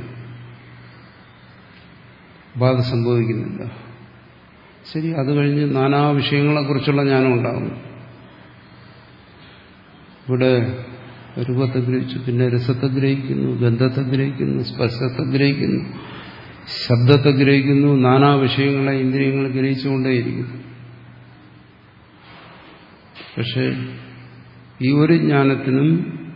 [SPEAKER 1] ബാധ സംഭവിക്കുന്നില്ല. ശരി, അത് കഴിഞ്ഞ് നാനാ വിഷയങ്ങളെക്കുറിച്ചുള്ള ജ്ഞാനം ഉണ്ടാകുന്നു. ഇവിടെ രൂപത്തെ ഗ്രഹിച്ചു, പിന്നെ രസത്തെ ഗ്രഹിക്കുന്നു, ഗന്ധത്തെ ഗ്രഹിക്കുന്നു, സ്പർശത്തെ ഗ്രഹിക്കുന്നു, ശബ്ദത്തെ ഗ്രഹിക്കുന്നു, നാനാ വിഷയങ്ങളെ ഇന്ദ്രിയങ്ങൾ ഗ്രഹിച്ചുകൊണ്ടേയിരിക്കുന്നു. പക്ഷെ ഈ ഒരു ജ്ഞാനത്തിനും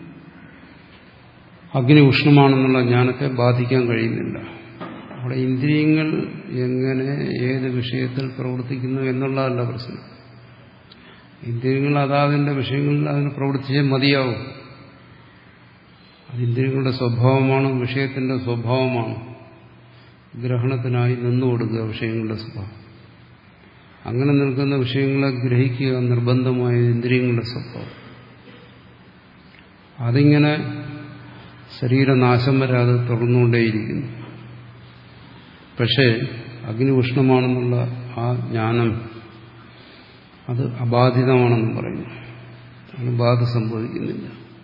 [SPEAKER 1] അഗ്നി ഉഷ്ണമാണെന്നുള്ള ജ്ഞാനത്തെ ബാധിക്കാൻ കഴിയുന്നില്ല. അവിടെ ഇന്ദ്രിയങ്ങൾ എങ്ങനെ ഏത് വിഷയത്തിൽ പ്രവർത്തിക്കുന്നു എന്നുള്ളതല്ല പ്രശ്നം. ഇന്ദ്രിയങ്ങൾ അതാതിന്റെ വിഷയങ്ങളിൽ അതിന് പ്രവർത്തിച്ചേ മതിയാവും. അത് ഇന്ദ്രിയങ്ങളുടെ സ്വഭാവമാണ്, വിഷയത്തിന്റെ സ്വഭാവമാണ്. ഗ്രഹണത്തിനായി നിന്നു കൊടുക്കുക വിഷയങ്ങളുടെ സ്വഭാവം. അങ്ങനെ നിൽക്കുന്ന വിഷയങ്ങളെ ഗ്രഹിക്കുക നിർബന്ധമായ ഇന്ദ്രിയങ്ങളുടെ സ്വഭാവം. അതിങ്ങനെ ശരീരനാശം വരാതെ തുടർന്നുകൊണ്ടേയിരിക്കുന്നു. പക്ഷേ അഗ്നി ഉഷ്ണമാണെന്നുള്ള ആ ജ്ഞാനം അത് അബാധിതമാണെന്ന് പറയുന്നു. അതിന് ബാധ സംഭവിക്കുന്നില്ല.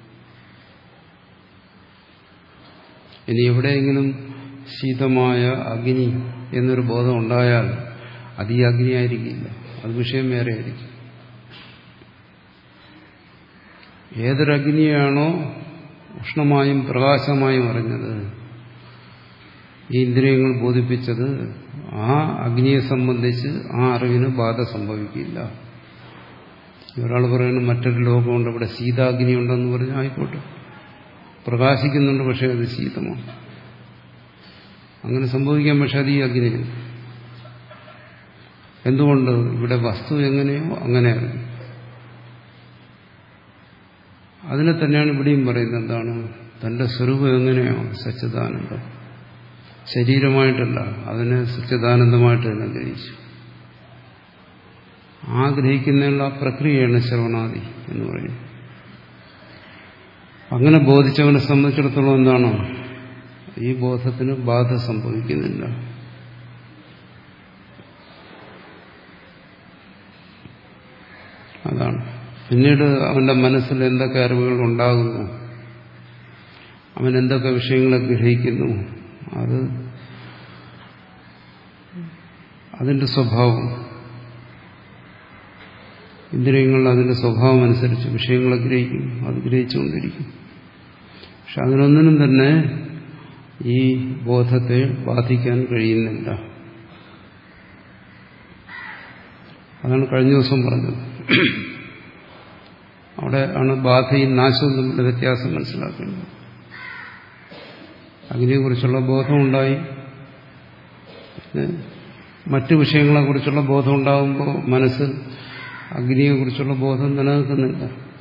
[SPEAKER 1] ഇനി എവിടെയെങ്കിലും ശീതമായ അഗ്നി എന്നൊരു ബോധം ഉണ്ടായാൽ അത് ഈ അഗ്നിയായിരിക്കില്ല, അത് വിഷയം വേറെ ആയിരിക്കും. ഏതൊരഗ്നിയാണോ ഉഷ്ണമായും പ്രകാശമായും അറിഞ്ഞത്, ഈ ഇന്ദ്രിയങ്ങൾ ബോധിപ്പിച്ചത്, ആ അഗ്നിയെ സംബന്ധിച്ച് ആ അറിവിന് ബാധ സംഭവിക്കില്ല. ഒരാൾ പറയുന്നു മറ്റൊരു ലോകമുണ്ട്, ഇവിടെ ശീതാഗ്നി ഉണ്ടെന്ന് പറഞ്ഞാൽ ആയിക്കോട്ടെ, പ്രകാശിക്കുന്നുണ്ട്, പക്ഷെ അത് ശീതമാണ്. അങ്ങനെ സംഭവിക്കാൻ പക്ഷെ അത് ഈ അഗ്നിയാണ്. എന്തുകൊണ്ട്? ഇവിടെ വസ്തു എങ്ങനെയോ അങ്ങനെയാണ്. അതിനെ തന്നെയാണ് ഇവിടെയും പറയുന്നത്. എന്താണ്? തന്റെ സ്വരൂപം എങ്ങനെയോ സച്ചിദാനന്ദം, ശരീരമായിട്ടല്ല, അതിനെ സച്ചിദാനന്ദമായിട്ട് തന്നെ ഗ്രഹിച്ചു. ആ ഗ്രഹിക്കുന്നതിനുള്ള പ്രക്രിയയാണ് ശ്രവണാദി എന്ന് പറയുന്നത്. അങ്ങനെ ബോധിച്ചവനെ സംബന്ധിച്ചിടത്തോളം എന്താണ്? ഈ ബോധത്തിന് ബാധ സംഭവിക്കുന്നില്ല. അതാണ്. പിന്നീട് അവന്റെ മനസ്സിൽ എന്തൊക്കെ അറിവുകൾ ഉണ്ടാകുന്നു, അവൻ എന്തൊക്കെ വിഷയങ്ങളെ ഗ്രഹിക്കുന്നു, അത് അതിന്റെ സ്വഭാവം, ഇന്ദ്രിയങ്ങൾ അതിന്റെ സ്വഭാവം അനുസരിച്ച് വിഷയങ്ങളെ ഗ്രഹിക്കും, അത് ഗ്രഹിച്ചുകൊണ്ടിരിക്കും. പക്ഷെ അതിനൊന്നിനും തന്നെ ഈ ബോധത്തെ ബാധിക്കാൻ കഴിയുന്നില്ല. അതാണ് കഴിഞ്ഞ ദിവസം പറഞ്ഞത്. അവിടെ ആണ് ബാധയും നാശവും തമ്മിലുള്ള വ്യത്യാസം മനസ്സിലാക്കേണ്ടത്. അഗ്നിയെക്കുറിച്ചുള്ള ബോധമുണ്ടായി, പിന്നെ മറ്റു വിഷയങ്ങളെക്കുറിച്ചുള്ള ബോധം ഉണ്ടാകുമ്പോൾ മനസ്സിൽ അഗ്നിയെക്കുറിച്ചുള്ള ബോധം നിലനിൽക്കുന്നില്ല.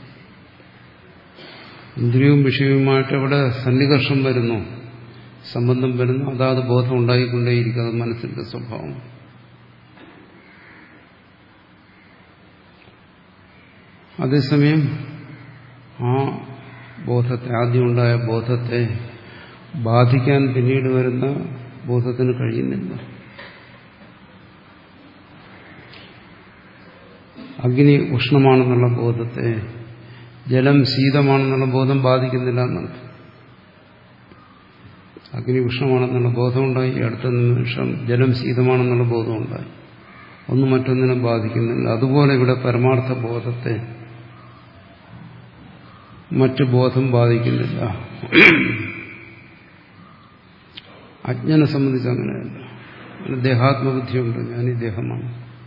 [SPEAKER 1] ഇന്ദ്രിയവും വിഷയവുമായിട്ട് എവിടെ സന്നികർഷം വരുന്നു, സംബന്ധം വരുന്നു, അതാത് ബോധം ഉണ്ടായിക്കൊണ്ടേയിരിക്കും. അത് മനസ്സിന്റെ സ്വഭാവം. അതേസമയം ആ ബോധത്തെ, ആദ്യം ഉണ്ടായ ബോധത്തെ ബാധിക്കാൻ പിന്നീട് വരുന്ന ബോധത്തിന് കഴിയുന്നില്ല. അഗ്നി ഉഷ്ണമാണെന്നുള്ള ബോധത്തെ ജലം ശീതമാണെന്നുള്ള ബോധം ബാധിക്കുന്നില്ല എന്നർത്ഥം. അഗ്നി ഉഷ്ണമാണെന്നുള്ള ബോധമുണ്ടായി, അടുത്ത നിമിഷം ജലം ശീതമാണെന്നുള്ള ബോധമുണ്ടായി, ഒന്നും മറ്റൊന്നിനെ ബാധിക്കുന്നില്ല. അതുപോലെ ഇവിടെ പരമാർത്ഥ ബോധത്തെ മറ്റു ബോധം ബാധിക്കുന്നില്ല. അജ്ഞനെ സംബന്ധിച്ച് അങ്ങനെയല്ല. ദേഹാത്മബുദ്ധിയുണ്ട്, ഞാൻ ഈ ദേഹമാണ്.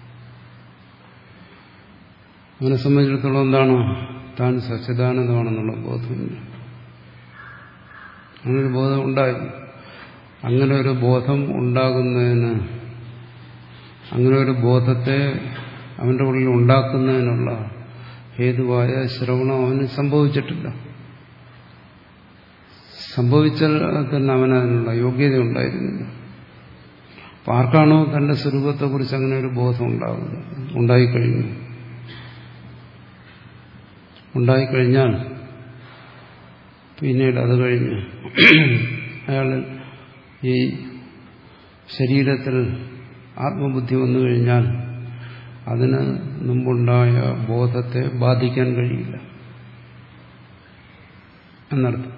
[SPEAKER 1] അവനെ സംബന്ധിച്ചിടത്തോളം എന്താണ്? താൻ സച്ചിദാനന്ദമാണെന്നുള്ള ബോധമില്ല. അങ്ങനൊരു ബോധം ഉണ്ടായി. അങ്ങനെ ഒരു ബോധം ഉണ്ടാകുന്നതിന്, അങ്ങനെ ഒരു ബോധത്തെ അവന്റെ ഉള്ളിൽ ഉണ്ടാക്കുന്നതിനുള്ള ഹേതുവായ ശ്രവണം അവന് സംഭവിച്ചിട്ടില്ല. സംഭവിച്ചാൽ തന്നെ അവനതിനുള്ള യോഗ്യത ഉണ്ടായിരുന്നില്ല. ആർക്കാണോ തന്റെ സ്വരൂപത്തെക്കുറിച്ച് അങ്ങനെ ഒരു ബോധം ഉണ്ടാകുന്നത്, ഉണ്ടായിക്കഴിഞ്ഞു ഉണ്ടായിക്കഴിഞ്ഞാൽ പിന്നീട് അത് കഴിഞ്ഞ് അയാൾ ഈ ശരീരത്തിൽ ആത്മബുദ്ധി വന്നു കഴിഞ്ഞാൽ അതിന് മുമ്പുണ്ടായ ബോധത്തെ ബാധിക്കാൻ കഴിയില്ല എന്നർത്ഥം.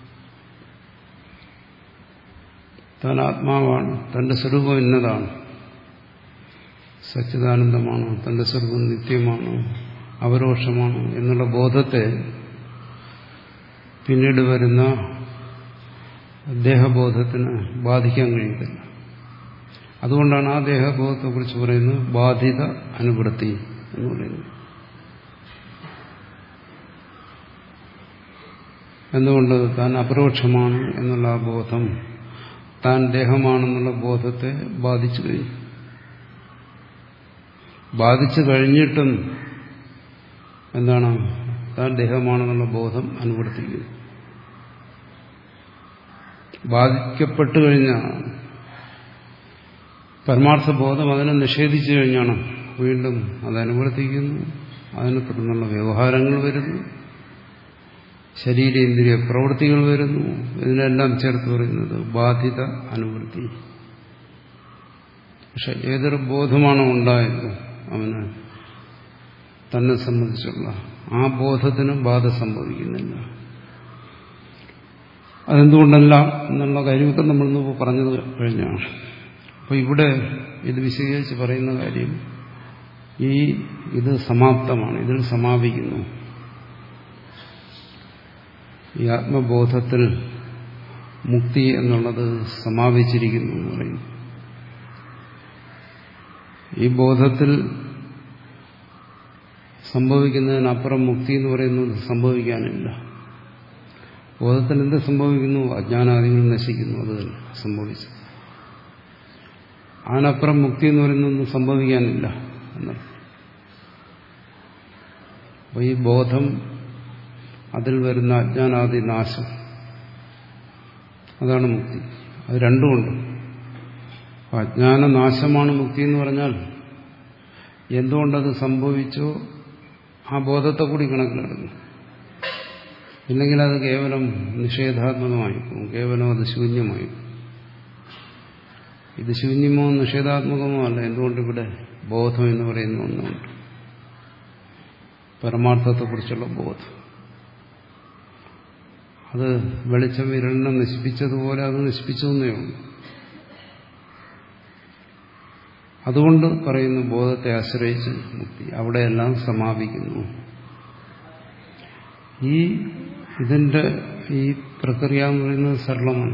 [SPEAKER 1] താൻ ആത്മാവാണ്, തന്റെ സ്വരൂപം ഇന്നതാണ്, സച്ചിദാനന്ദമാണ്, തന്റെ സ്വരൂപം നിത്യമാണ്, അപരോക്ഷമാണ് എന്നുള്ള ബോധത്തെ പിന്നീട് വരുന്ന ദേഹബോധത്തിന് ബാധിക്കാൻ കഴിയത്തില്ല. അതുകൊണ്ടാണ് ആ ദേഹബോധത്തെക്കുറിച്ച് പറയുന്നത് ബാധിത അനുവൃത്തി എന്ന് പറയുന്നത്. എന്തുകൊണ്ട്? താൻ അപരോക്ഷമാണ് എന്നുള്ള ആ ബോധം താൻ ദേഹമാണെന്നുള്ള ബോധത്തെ ബാധിച്ചു കഴിഞ്ഞു. ബാധിച്ചു കഴിഞ്ഞിട്ടും എന്താണ്? താൻ ദേഹമാണെന്നുള്ള ബോധം അനുവർത്തിക്കുന്നു. ബാധിക്കപ്പെട്ടു കഴിഞ്ഞാൽ പരമാർത്ഥ ബോധം അതിനെ നിഷേധിച്ചു കഴിഞ്ഞാണ് വീണ്ടും അത് അനുവർത്തിക്കുന്നു. അതിനെ തുടർന്നുള്ള വ്യവഹാരങ്ങൾ വരുന്നു, ശരീരേന്ദ്രിയ പ്രവൃത്തികൾ വരുന്നു. ഇതിനെല്ലാം ചേർത്ത് പറയുന്നത് ബാധിത അനുവൃത്തി. പക്ഷെ ഏതൊരു ബോധമാണോ ഉണ്ടായത് അവന് തന്നെ സംബന്ധിച്ചുള്ള ആ ബോധത്തിന് ബാധ സംഭവിക്കുന്നില്ല. അതെന്തുകൊണ്ടല്ല എന്നുള്ള കാര്യമൊക്കെ നമ്മൾ മുമ്പ് പറഞ്ഞത് കഴിഞ്ഞാണ്. അപ്പോൾ ഇവിടെ ഇത് വിശദീകരിച്ച് പറയുന്ന കാര്യം ഈ ഇത് സമാപ്തമാണ്, ഇതിൽ സമാപിക്കുന്നു. ഈ ആത്മബോധത്തിൽ മുക്തി എന്നുള്ളത് സമാപിച്ചിരിക്കുന്നു എന്ന് പറയുന്നു. ഈ ബോധത്തിൽ സംഭവിക്കുന്നതിനപ്പുറം മുക്തി എന്ന് പറയുന്നത് സംഭവിക്കാനില്ല. ബോധത്തിൽ എന്ത് സംഭവിക്കുന്നു? അജ്ഞാനാദികൾ നശിക്കുന്നു, അത് തന്നെ സംഭവിച്ചു. അതിനപ്പുറം മുക്തി എന്ന് പറയുന്നൊന്നും സംഭവിക്കാനില്ല എന്നർത്ഥം. അപ്പോൾ ഈ ബോധം, അതിൽ വരുന്ന അജ്ഞാനാദി നാശം, അതാണ് മുക്തി. അത് രണ്ടുമുണ്ട്. അജ്ഞാന നാശമാണ് മുക്തി എന്ന് പറഞ്ഞാൽ എന്തുകൊണ്ടത് സംഭവിച്ചോ ആ ബോധത്തെ കൂടി കണക്കിലെടുക്കും. ഇല്ലെങ്കിൽ അത് കേവലം നിഷേധാത്മകമായി പോകും, കേവലം അത് ശൂന്യമായി. ഇത് ശൂന്യമോ നിഷേധാത്മകമോ അല്ല. എന്തുകൊണ്ടിവിടെ ബോധം എന്ന് പറയുന്ന ഒന്നുണ്ട്, പരമാർത്ഥത്തെക്കുറിച്ചുള്ള ബോധം. അത് വെളിച്ചം വിരലിനെ നശിപ്പിച്ചതുപോലെ അത് നശിപ്പിച്ചെന്നേ ഉള്ളൂ. അതുകൊണ്ട് പറയുന്നു ബോധത്തെ ആശ്രയിച്ച് മുക്തി, അവിടെയെല്ലാം സമാപിക്കുന്നു. ഈ ഇതിന്റെ ഈ പ്രക്രിയ എന്ന് പറയുന്നത് സരളമാണ്.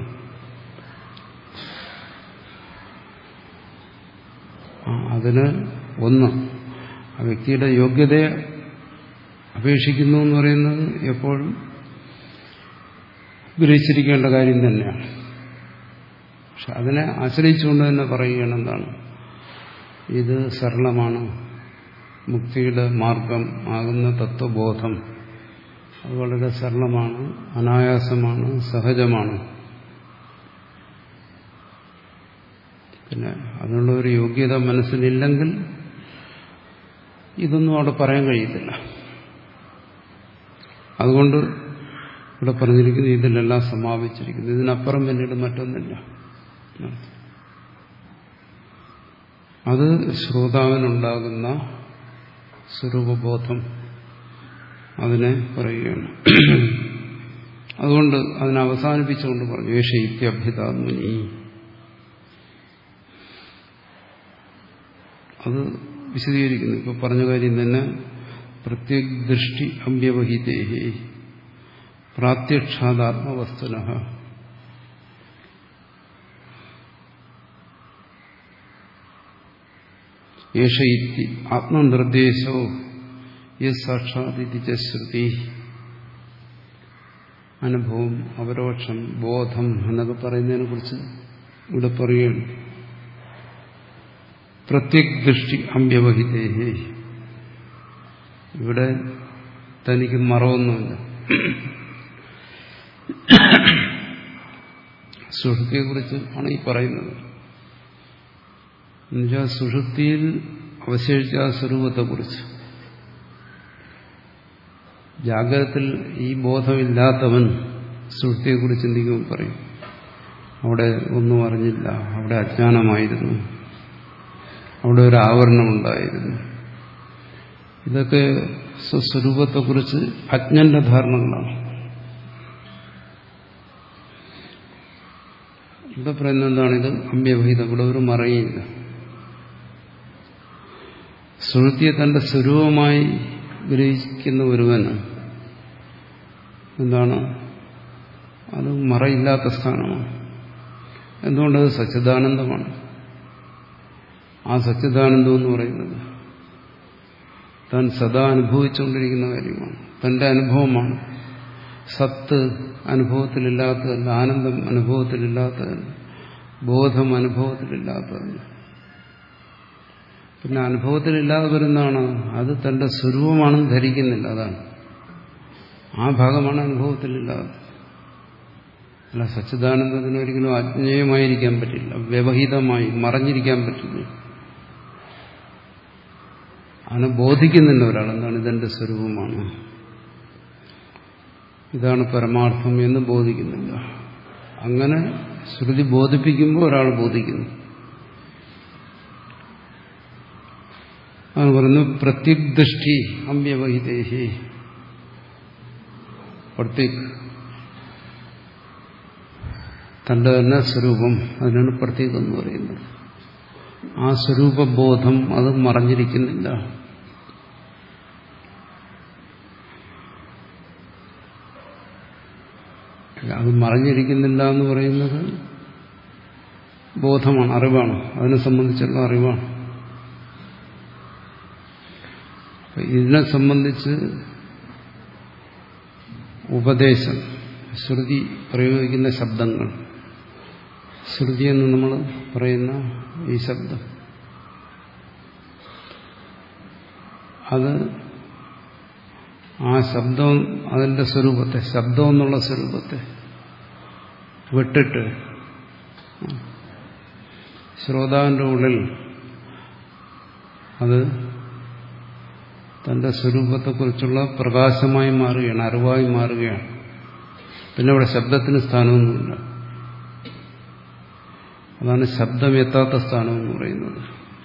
[SPEAKER 1] അതിന് ഒന്ന് ആ വ്യക്തിയുടെ യോഗ്യതയെ അപേക്ഷിക്കുന്നു എന്ന് പറയുന്നത് എപ്പോഴും ഗ്രഹിച്ചിരിക്കേണ്ട കാര്യം തന്നെയാണ്. പക്ഷെ അതിനെ ആശ്രയിച്ചുകൊണ്ട് തന്നെ പറയുകയാണ് എന്താണ്, ഇത് സരളമാണ്, മുക്തിയുടെ മാർഗം ആകുന്ന തത്വബോധം അത് വളരെ സരളമാണ്, അനായാസമാണ്, സഹജമാണ്. പിന്നെ അതിനുള്ള ഒരു യോഗ്യത മനസ്സിലില്ലെങ്കിൽ ഇതൊന്നും അവിടെ പറയാൻ കഴിയത്തില്ല. അതുകൊണ്ട് ഇവിടെ പറഞ്ഞിരിക്കുന്നത് ഇതിലെല്ലാം സമാപിച്ചിരിക്കുന്നു, ഇതിനപ്പുറം പിന്നീട് മറ്റൊന്നില്ല. അത് ശ്രോതാവിനുണ്ടാകുന്ന സ്വരൂപബോധം, അതിനെ പറയുകയാണ്. അതുകൊണ്ട് അതിനെ അവസാനിപ്പിച്ചുകൊണ്ട് പറഞ്ഞു യേശ ഇത്യഭ്യതാത്മനി. അത് വിശദീകരിക്കുന്നു. ഇപ്പൊ പറഞ്ഞ കാര്യം തന്നെ പ്രത്യേക ദൃഷ്ടി അമ്യവഹിതേഹി പ്രാത്യക്ഷാദാത്മവസ്തുനഃ യേശ ഇതി ആത്മനിർദ്ദേശോ യത് സാക്ഷാദിതി ച ശ്രുതി. അനുഭവം, അപരോക്ഷം, ബോധം എന്നൊക്കെ പറയുന്നതിനെ കുറിച്ച് ഇവിടെ പറയുകയാണ്. പ്രത്യേക ദൃഷ്ടി അമ്യവഹിതേഹി, ഇവിടെ തനിക്ക് മറവൊന്നുമില്ല. സുഷുപ്തിയെക്കുറിച്ച് ആണ് ഈ പറയുന്നത്. എന്നുവെച്ചാൽ സുഷുപ്തിയിൽ അവശേഷിച്ച ആ സ്വരൂപത്തെക്കുറിച്ച്. ജാഗ്രതത്തിൽ ഈ ബോധമില്ലാത്തവൻ സുഷുപ്തിയെക്കുറിച്ച് ചിന്തിക്കുമ്പോൾ പറയും അവിടെ ഒന്നും അറിഞ്ഞില്ല, അവിടെ അജ്ഞാനമായിരുന്നു, അവിടെ ഒരു ആവരണമുണ്ടായിരുന്നു. ഇതൊക്കെ സ്വസ്വരൂപത്തെക്കുറിച്ച് അജ്ഞന്റെ ധാരണകളാണ്. ഇവിടെ പറയുന്നത് എന്താണ്? ഇത് അമ്യവഹിതം, ഇവിടെ ഒരു മറയില്ല. സുഷുപ്തിയെ തന്റെ സ്വരൂപമായി ഗ്രഹിക്കുന്ന ഒരുവന് എന്താണ്? അത് മറയില്ലാത്ത സ്ഥാനമാണ്. എന്തുകൊണ്ടത് സച്ചിദാനന്ദമാണ്. ആ സച്ചിദാനന്ദം എന്ന് പറയുന്നത് താൻ സദാ അനുഭവിച്ചുകൊണ്ടിരിക്കുന്ന കാര്യമാണ്, തന്റെ അനുഭവമാണ്. സത്ത് അനുഭവത്തിലില്ലാത്തതല്ല, ആനന്ദം അനുഭവത്തിലില്ലാത്തതല്ല, ബോധം അനുഭവത്തിലില്ലാത്തതല്ല. പിന്നെ അനുഭവത്തിലില്ലാതെ വരുന്നതാണ് അത് തന്റെ സ്വരൂപമാണെന്ന് ധരിക്കുന്നില്ല. അതാണ് ആ ഭാഗമാണ് അനുഭവത്തിലില്ലാതെ. അല്ല, സച്ചിദാനന്ദത്തിന് ഒരിക്കലും അജ്ഞേയമായിരിക്കാൻ പറ്റില്ല, വ്യവഹിതമായി മറഞ്ഞിരിക്കാൻ പറ്റില്ല. അതിനെ ബോധിക്കുന്നില്ല ഒരാൾ. എന്താണ്? ഇതെന്റെ സ്വരൂപമാണ്, ഇതാണ് പരമാർത്ഥം എന്ന് ബോധിക്കുന്നില്ല. അങ്ങനെ ശ്രുതി ബോധിപ്പിക്കുമ്പോൾ ഒരാൾ ബോധിക്കുന്നു. അത് പറയുന്നു പ്രത്യുദ്ദൃഷ്ടി അമ്യവഹിതേഹി. പ്രത്യേക് തന്റെ തന്നെ സ്വരൂപം, അതിനാണ് പ്രത്യേകം എന്ന് പറയുന്നത്. ആ സ്വരൂപബോധം അത് മറഞ്ഞിരിക്കുന്നില്ല. അത് മറഞ്ഞിരിക്കുന്നില്ല എന്ന് പറയുന്നത് ബോധമാണ്, അറിവാണ്, അതിനെ സംബന്ധിച്ചുള്ള അറിവാണ്. ഇതിനെ സംബന്ധിച്ച് ഉപദേശം, ശ്രുതി പ്രയോഗിക്കുന്ന ശബ്ദങ്ങൾ, ശ്രുതി എന്ന് നമ്മൾ പറയുന്ന ഈ ശബ്ദം, അത് ആ ശബ്ദം അതിന്റെ സ്വരൂപത്തെ, ശബ്ദം എന്നുള്ള സ്വരൂപത്തെ വിട്ടിട്ട് ശ്രോതാവിന്റെ ഉള്ളിൽ അത് തന്റെ സ്വരൂപത്തെക്കുറിച്ചുള്ള പ്രകാശമായി മാറുകയാണ്, അറിവായി മാറുകയാണ്. പിന്നെ അവിടെ ശബ്ദത്തിന് സ്ഥാനമൊന്നുമില്ല. അതാണ് ശബ്ദം എത്താത്ത സ്ഥാനം എന്ന് പറയുന്നത്.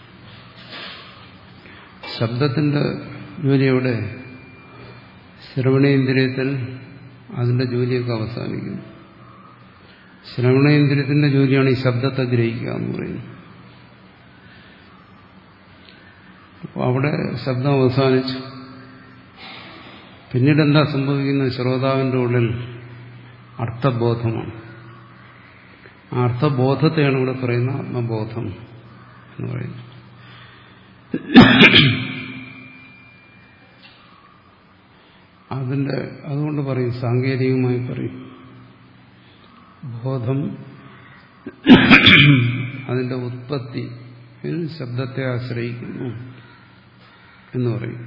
[SPEAKER 1] ശബ്ദത്തിന്റെ ജോലി എവിടെ? ശ്രവണേന്ദ്രിയത്തിൽ അതിന്റെ ജോലിയൊക്കെ അവസാനിക്കുന്നു. ശ്രവണേന്ദ്രിയത്തിന്റെ ജോലിയാണ് ഈ ശബ്ദത്തെ ഗ്രഹിക്കുക എന്ന് പറയുന്നത്. അപ്പോൾ അവിടെ ശബ്ദം അവസാനിച്ചു. പിന്നീട് എന്താ സംഭവിക്കുന്നത്? ശ്രോതാവിന്റെ ഉള്ളിൽ അർത്ഥബോധമാണ്. ആ അർത്ഥബോധത്തെയാണ് ഇവിടെ പറയുന്ന ആത്മബോധം എന്ന് പറയുന്നത്. അതിന്റെ അതുകൊണ്ട് പറയും, സാങ്കേതികമായി പറയും, ബോധം അതിന്റെ ഉത്പത്തി ശബ്ദത്തെ ആശ്രയിക്കുന്നു എന്ന് പറയും.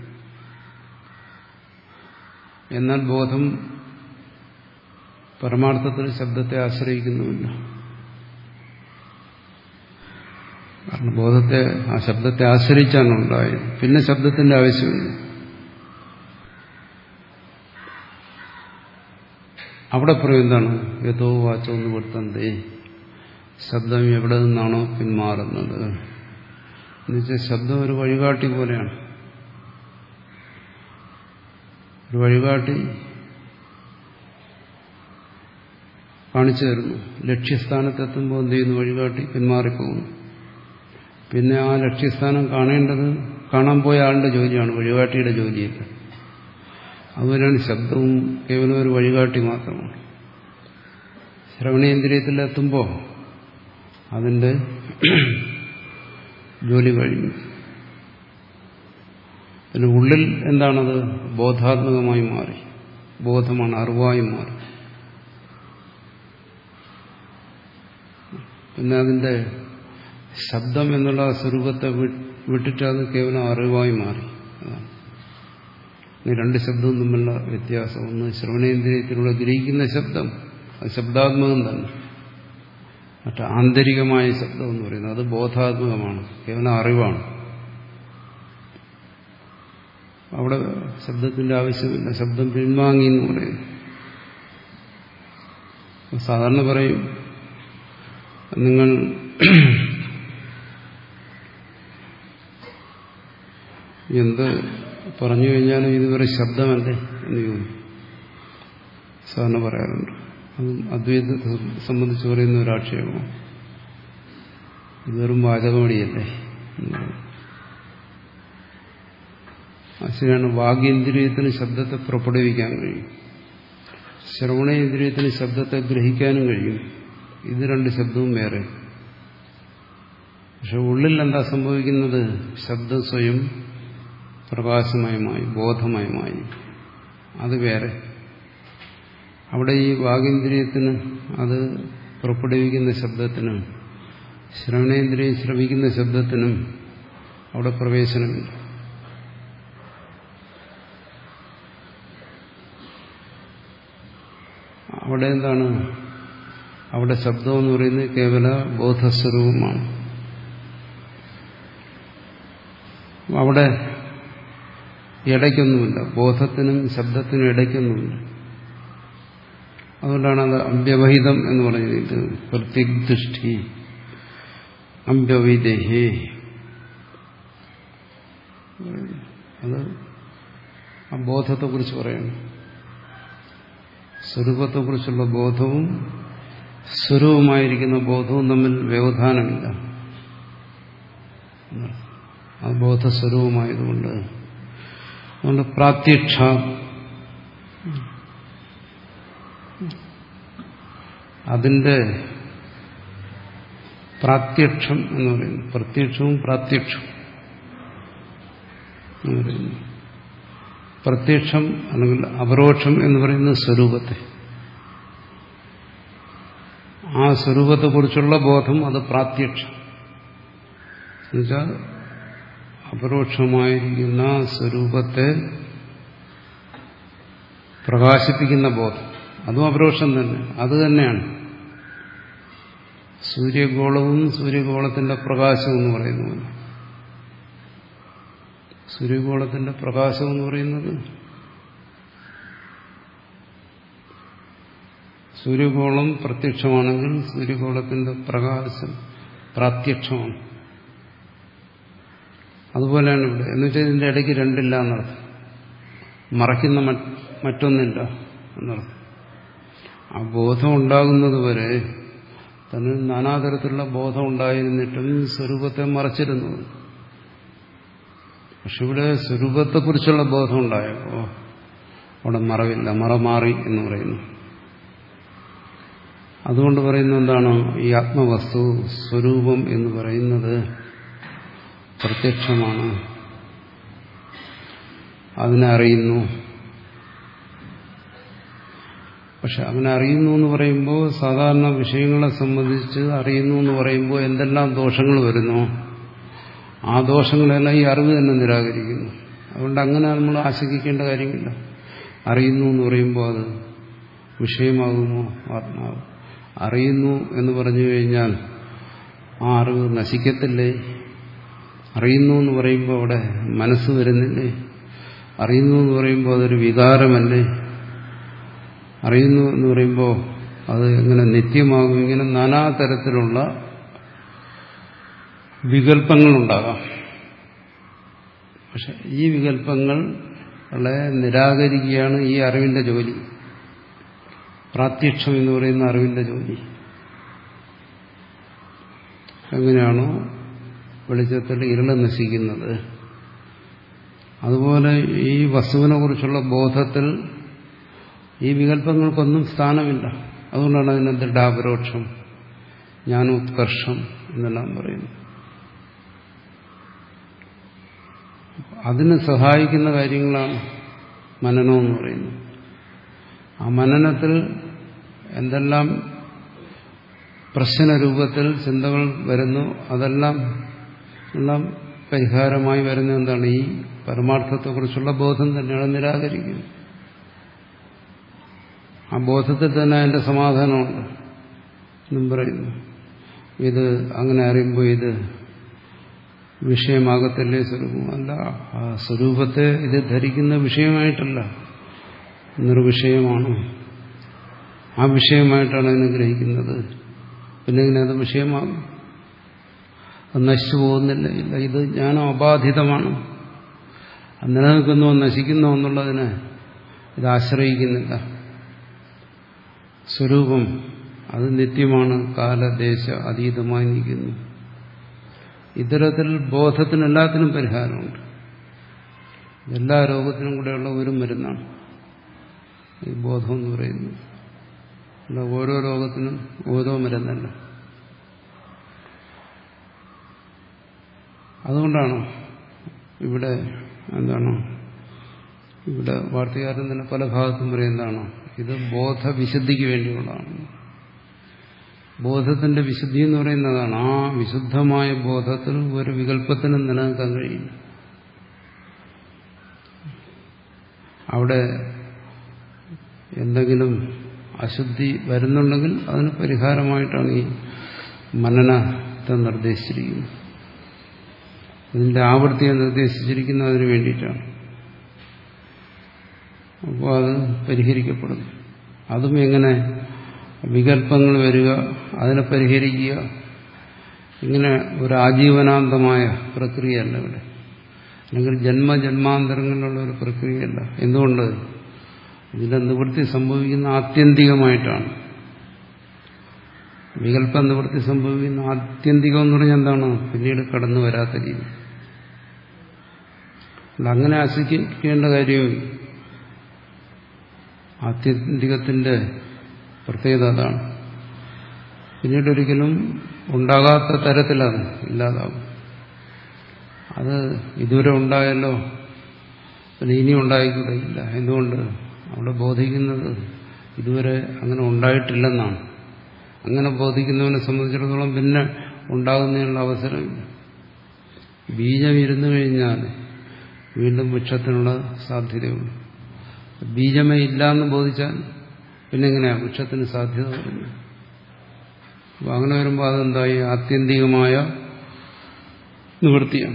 [SPEAKER 1] എന്നാൽ ബോധം പരമാർത്ഥത്തിൽ ശബ്ദത്തെ ആശ്രയിക്കുന്നുമില്ല. കാരണം ബോധത്തെ, ആ ശബ്ദത്തെ ആശ്രയിച്ചാണ് ഉണ്ടായത്. പിന്നെ ശബ്ദത്തിന്റെ ആവശ്യമില്ല. അവിടെ പറയും എന്താണ്? യഥോ വാച്ചോ എന്ന് വർത്തന്തേ, ശബ്ദം എവിടെ നിന്നാണോ പിന്മാറുന്നത് എന്നുവെച്ചാൽ ശബ്ദം ഒരു വഴികാട്ടി പോലെയാണ്. ഒരു വഴികാട്ടി കാണിച്ചു തരുന്നു. ലക്ഷ്യസ്ഥാനത്തെത്തുമ്പോൾ എന്ത് ചെയ്യുന്നു? വഴികാട്ടി പിന്മാറിപ്പോകുന്നു. പിന്നെ ആ ലക്ഷ്യസ്ഥാനം കാണേണ്ടത് കാണാൻ പോയ ആളുടെ ജോലിയാണ്, വഴികാട്ടിയുടെ ജോലിയില്ല. അതുപോലെയാണ് ശബ്ദവും കേവലം ഒരു വഴികാട്ടി മാത്രമാണ്. ശ്രവണേന്ദ്രിയത്തിലെത്തുമ്പോൾ അതിൻ്റെ ജോലി കഴിഞ്ഞു. പിന്നെ ഉള്ളിൽ എന്താണത്? ബോധാത്മകമായി മാറി, ബോധമാണ്, അറിവായി മാറി. പിന്നെ അതിന്റെ ശബ്ദം എന്നുള്ള സ്വരൂപത്തെ വിട്ടിട്ട് അത് കേവലം അറിവായി മാറി. ഈ രണ്ട് ശബ്ദവും തമ്മിലുള്ള വ്യത്യാസം, ഒന്ന് ശ്രവണേന്ദ്രിയത്തിലൂടെ ഗ്രഹിക്കുന്ന ശബ്ദം, അത് ശബ്ദാത്മകം തന്നെ. മറ്റേ ആന്തരികമായ ശബ്ദം എന്ന് പറയുന്നത് അത് ബോധാത്മകമാണ്, കേവലം അറിവാണ്. അവിടെ ശബ്ദത്തിന്റെ ആവശ്യമില്ല, ശബ്ദം പിൻവാങ്ങി എന്ന് പറയും. സാധാരണ പറയും, നിങ്ങൾ എന്ത് പറഞ്ഞു കഴിഞ്ഞാലും ഇതുവരെ ശബ്ദമല്ലേ എന്ന് ചോദിക്കും. സാധാരണ പറയാറുണ്ട്. അതും അദ്വൈതത്തെ സംബന്ധിച്ച് പറയുന്ന ഒരു ആക്ഷേപമാണ്. ഇത് വെറും വാചകമടിയല്ലേ എന്ന് പറയും. ശരിയാണ്, വാഗേന്ദ്രിയത്തിന് ശബ്ദത്തെ പുറപ്പെടുവിക്കാൻ കഴിയും, ശ്രവണേന്ദ്രിയത്തിന് ശബ്ദത്തെ ഗ്രഹിക്കാനും കഴിയും. ഇത് രണ്ട് ശബ്ദവും വേറെ. പക്ഷെ ഉള്ളിൽ എന്താ സംഭവിക്കുന്നത്? ശബ്ദം സ്വയം പ്രകാശമയമായി, ബോധമയമായി. അത് വേറെ. അവിടെ ഈ വാഗേന്ദ്രിയത്തിന് അത് പുറപ്പെടുവിക്കുന്ന ശബ്ദത്തിനും ശ്രവണേന്ദ്രിയം ശ്രവിക്കുന്ന ശബ്ദത്തിനും അവിടെ പ്രവേശനമില്ല. അവിടെ എന്താണ്? അവിടെ ശബ്ദം എന്ന് പറയുന്നത് കേവല ബോധസ്വരൂപമാണ്. അവിടെ ഇടയ്ക്കൊന്നുമില്ല, ബോധത്തിനും ശബ്ദത്തിനും ഇടയ്ക്കൊന്നുമില്ല. അതുകൊണ്ടാണ് അത് അമ്പ്യവഹിതം എന്ന് പറയുന്നത്. പ്രത്യഗ്ദൃഷ്ടി അമ്പ്യവൈദേഹി, അത് ആ ബോധത്തെക്കുറിച്ച് പറയണം. സ്വരൂപത്തെക്കുറിച്ചുള്ള ബോധവും സ്വരൂപമായിരിക്കുന്ന ബോധവും തമ്മിൽ വ്യവധാനമില്ല. അത് ബോധസ്വരൂപമായതുകൊണ്ട് അതുകൊണ്ട് പ്രാത്യക്ഷ അതിന്റെ പ്രാത്യക്ഷം എന്ന് പറയുന്നു. പ്രത്യക്ഷവും പ്രാത്യക്ഷവും എന്ന് പറയുന്നു. പ്രത്യക്ഷം അല്ലെങ്കിൽ അപരോക്ഷം എന്ന് പറയുന്നത് സ്വരൂപത്തെ, ആ സ്വരൂപത്തെക്കുറിച്ചുള്ള ബോധം അത് പ്രാത്യക്ഷം. എന്നുവെച്ചാൽ അപരോക്ഷമായിരിക്കുന്ന സ്വരൂപത്തെ പ്രകാശിപ്പിക്കുന്ന ബോധം, അതും അപരോക്ഷം തന്നെ. അത് തന്നെയാണ് സൂര്യഗോളവും സൂര്യഗോളത്തിന്റെ പ്രകാശവും എന്ന് പറയുന്നത്. സൂര്യഗോളത്തിന്റെ പ്രകാശം എന്ന് പറയുന്നത് സൂര്യഗോളം പ്രത്യക്ഷമാണെങ്കിൽ സൂര്യഗോളത്തിന്റെ പ്രകാശം പ്രാത്യക്ഷമാണ്. അതുപോലെയാണ് ഇവിടെ. എന്നുവെച്ചാൽ ഇതിന്റെ ഇടയ്ക്ക് രണ്ടില്ല എന്നർത്ഥം, മറയ്ക്കുന്ന മറ്റൊന്നില്ല എന്നർത്ഥം. ആ ബോധം ഉണ്ടാകുന്നത് വരെ തന്നെ നാനാതരത്തിലുള്ള ബോധം ഉണ്ടായിരുന്നിട്ടും സ്വരൂപത്തെ മറച്ചിരുന്നു. പക്ഷെ ഇവിടെ സ്വരൂപത്തെക്കുറിച്ചുള്ള ബോധം ഉണ്ടായപ്പോ അവിടെ മറവില്ല, മറ മാറി എന്ന് പറയുന്നു. അതുകൊണ്ട് പറയുന്നത് എന്താണ്? ഈ ആത്മവസ്തു സ്വരൂപം എന്ന് പറയുന്നത് പ്രത്യക്ഷമാണ്, അതിനെ അറിയുന്നു. പക്ഷെ അങ്ങനെ അറിയുന്നു എന്ന് പറയുമ്പോൾ സാധാരണ വിഷയങ്ങളെ സംബന്ധിച്ച് അറിയുന്നു എന്ന് പറയുമ്പോൾ എന്തെല്ലാം ദോഷങ്ങൾ വരുന്നു, ആ ദോഷങ്ങളെല്ലാം ഈ അറിവ് തന്നെ നിരാകരിക്കുന്നു. അതുകൊണ്ട് അങ്ങനെ നമ്മൾ ആശങ്കിക്കേണ്ട കാര്യമില്ല. അറിയുന്നു എന്ന് പറയുമ്പോൾ അത് വിഷയമാകുമോ? ആത്മാവ് അറിയുന്നു എന്ന് പറഞ്ഞു കഴിഞ്ഞാൽ ആ അറിവ് നശിക്കത്തില്ലേ? അറിയുന്നു എന്ന് പറയുമ്പോൾ അവിടെ മനസ്സ് വരുന്നില്ലേ? അറിയുന്നു എന്ന് പറയുമ്പോൾ അതൊരു വികാരമല്ലേ? അറിയുന്നു എന്ന് പറയുമ്പോൾ അത് എങ്ങനെ നിത്യമാകും? ഇങ്ങനെ നാനാതരത്തിലുള്ള വികല്പങ്ങളുണ്ടാകാം. പക്ഷെ ഈ വികല്പങ്ങളെ നിരാകരിക്കുകയാണ് ഈ അറിവിന്റെ ജോലി. പ്രാത്യക്ഷം എന്ന് പറയുന്ന അറിവിന്റെ ജോലി. എങ്ങനെയാണോ വെളിച്ചത്തിൽ ഇരുള് നശിക്കുന്നത്, അതുപോലെ ഈ വസ്തുവിനെ കുറിച്ചുള്ള ബോധത്തിൽ ഈ വികല്പങ്ങൾക്കൊന്നും സ്ഥാനമില്ല. അതുകൊണ്ടാണ് അതിനെ ദൃഢാപരോക്ഷം, ജ്ഞാനോത്കർഷം എന്നെല്ലാം പറയുന്നു. അതിന് സഹായിക്കുന്ന കാര്യങ്ങളാണ് മനനം എന്ന് പറയുന്നത്. ആ മനനത്തിൽ എന്തെല്ലാം പ്രശ്നരൂപത്തിൽ ചിന്തകൾ വരുന്നു, അതെല്ലാം എല്ലാം പരിഹാരമായി വരുന്ന എന്താണ്? ഈ പരമാർത്ഥത്തെക്കുറിച്ചുള്ള ബോധം തന്നെയാണ് നിരാകരിക്കുന്നത്. ആ ബോധത്തിൽ തന്നെ അതിന്റെ സമാധാനമുണ്ട് എന്നും പറയുന്നു. ഇത് അങ്ങനെ അറിയുമ്പോൾ ഇത് വിഷയമാകത്തല്ലേ സ്വരൂപം? അല്ല, ആ സ്വരൂപത്തെ ഇത് ധരിക്കുന്ന വിഷയമായിട്ടല്ല, നിർവിഷയമാണ്. ആ വിഷയമായിട്ടാണ് അതിനെ ഗ്രഹിക്കുന്നത്. പിന്നെ ഇങ്ങനെ അത് വിഷയമാകും, അത് നശിച്ചു പോകുന്നില്ല. ഇല്ല, ഇത് ജ്ഞാനം അബാധിതമാണ്, നിലനിൽക്കുന്നോ നശിക്കുന്നോ എന്നുള്ളതിനെ ഇത് ആശ്രയിക്കുന്നില്ല. സ്വരൂപം അത് നിത്യമാണ്, കാലദേശ അതീതമായി നിൽക്കുന്നു. ഇത്തരത്തിൽ ബോധത്തിന് എല്ലാത്തിനും പരിഹാരമുണ്ട്. എല്ലാ രോഗത്തിനും കൂടെയുള്ള ഒരു മരുന്നാണ് ഈ ബോധം എന്ന് പറയുന്നത്. അല്ല, ഓരോ രോഗത്തിനും ഓരോ മരുന്നല്ല. അതുകൊണ്ടാണ് ഇവിടെ എന്താണ് ഇവിടെ വാർത്തകാരൻ തന്നെ പല ഭാഗത്തും പറയുന്നതാണ്, ഇത് ബോധവിശുദ്ധിക്ക് വേണ്ടിയുള്ളതാണ്. ബോധത്തിന്റെ വിശുദ്ധി എന്ന് പറയുന്നതാണ്. ആ വിശുദ്ധമായ ബോധത്തിൽ ഒരു വികല്പത്തിനും നിലനിൽക്കാൻ കഴിയില്ല. അവിടെ എന്തെങ്കിലും അശുദ്ധി വരുന്നുണ്ടെങ്കിൽ അതിന് പരിഹാരമായിട്ടാണ് ഈ മനനത്തെ നിർദ്ദേശിച്ചിരിക്കുന്നത്. ഇതിന്റെ ആവൃത്തിയെ നിർദ്ദേശിച്ചിരിക്കുന്നത് അതിനു വേണ്ടിയിട്ടാണ്. അപ്പോൾ അത് പരിഹരിക്കപ്പെടുന്നു. അതും എങ്ങനെ? വികല്പങ്ങൾ വരിക, അതിനെ പരിഹരിക്കുക, ഇങ്ങനെ ഒരു ആജീവനാന്തമായ പ്രക്രിയയല്ല ഇവിടെ, അല്ലെങ്കിൽ ജന്മജന്മാന്തരങ്ങളിലുള്ള ഒരു പ്രക്രിയയല്ല. എന്തുകൊണ്ട്? ഇതിന്റെ നിവൃത്തി സംഭവിക്കുന്ന ആത്യന്തികമായിട്ടാണ്. വികല്പ നിവൃത്തി സംഭവിക്കുന്ന ആത്യന്തികം എന്ന് പറഞ്ഞാൽ എന്താണ്? പിന്നീട് കടന്നു വരാത്ത രീതി. അങ്ങനെ ആശ്രയിക്കേണ്ട കാര്യവും ആത്യന്തികത്തിന്റെ പ്രത്യേകത അതാണ്. പിന്നീടൊരിക്കലും ഉണ്ടാകാത്ത തരത്തിലത് ഇല്ലാതാവും. അത് ഇതുവരെ ഉണ്ടായല്ലോ, പിന്നെ ഇനി ഉണ്ടായിക്കൂടെയില്ല. എന്തുകൊണ്ട്? അവിടെ ബോധിക്കുന്നത് ഇതുവരെ അങ്ങനെ ഉണ്ടായിട്ടില്ലെന്നാണ്. അങ്ങനെ ബോധിക്കുന്നവനെ സംബന്ധിച്ചിടത്തോളം പിന്നെ ഉണ്ടാകുന്നതിനുള്ള അവസരമില്ല. ബീജം ഇരുന്നു കഴിഞ്ഞാൽ വീണ്ടും വൃക്ഷത്തിനുള്ള സാധ്യതയുള്ളൂ. ബീജമേ ഇല്ല എന്ന് ബോധിച്ചാൽ പിന്നെ എങ്ങനെയാ വൃക്ഷത്തിന് സാധ്യത വരുന്നത്? അപ്പോൾ അങ്ങനെ വരുമ്പോൾ അതെന്തായി? ആത്യന്തികമായ നിവൃത്തിയാണ്,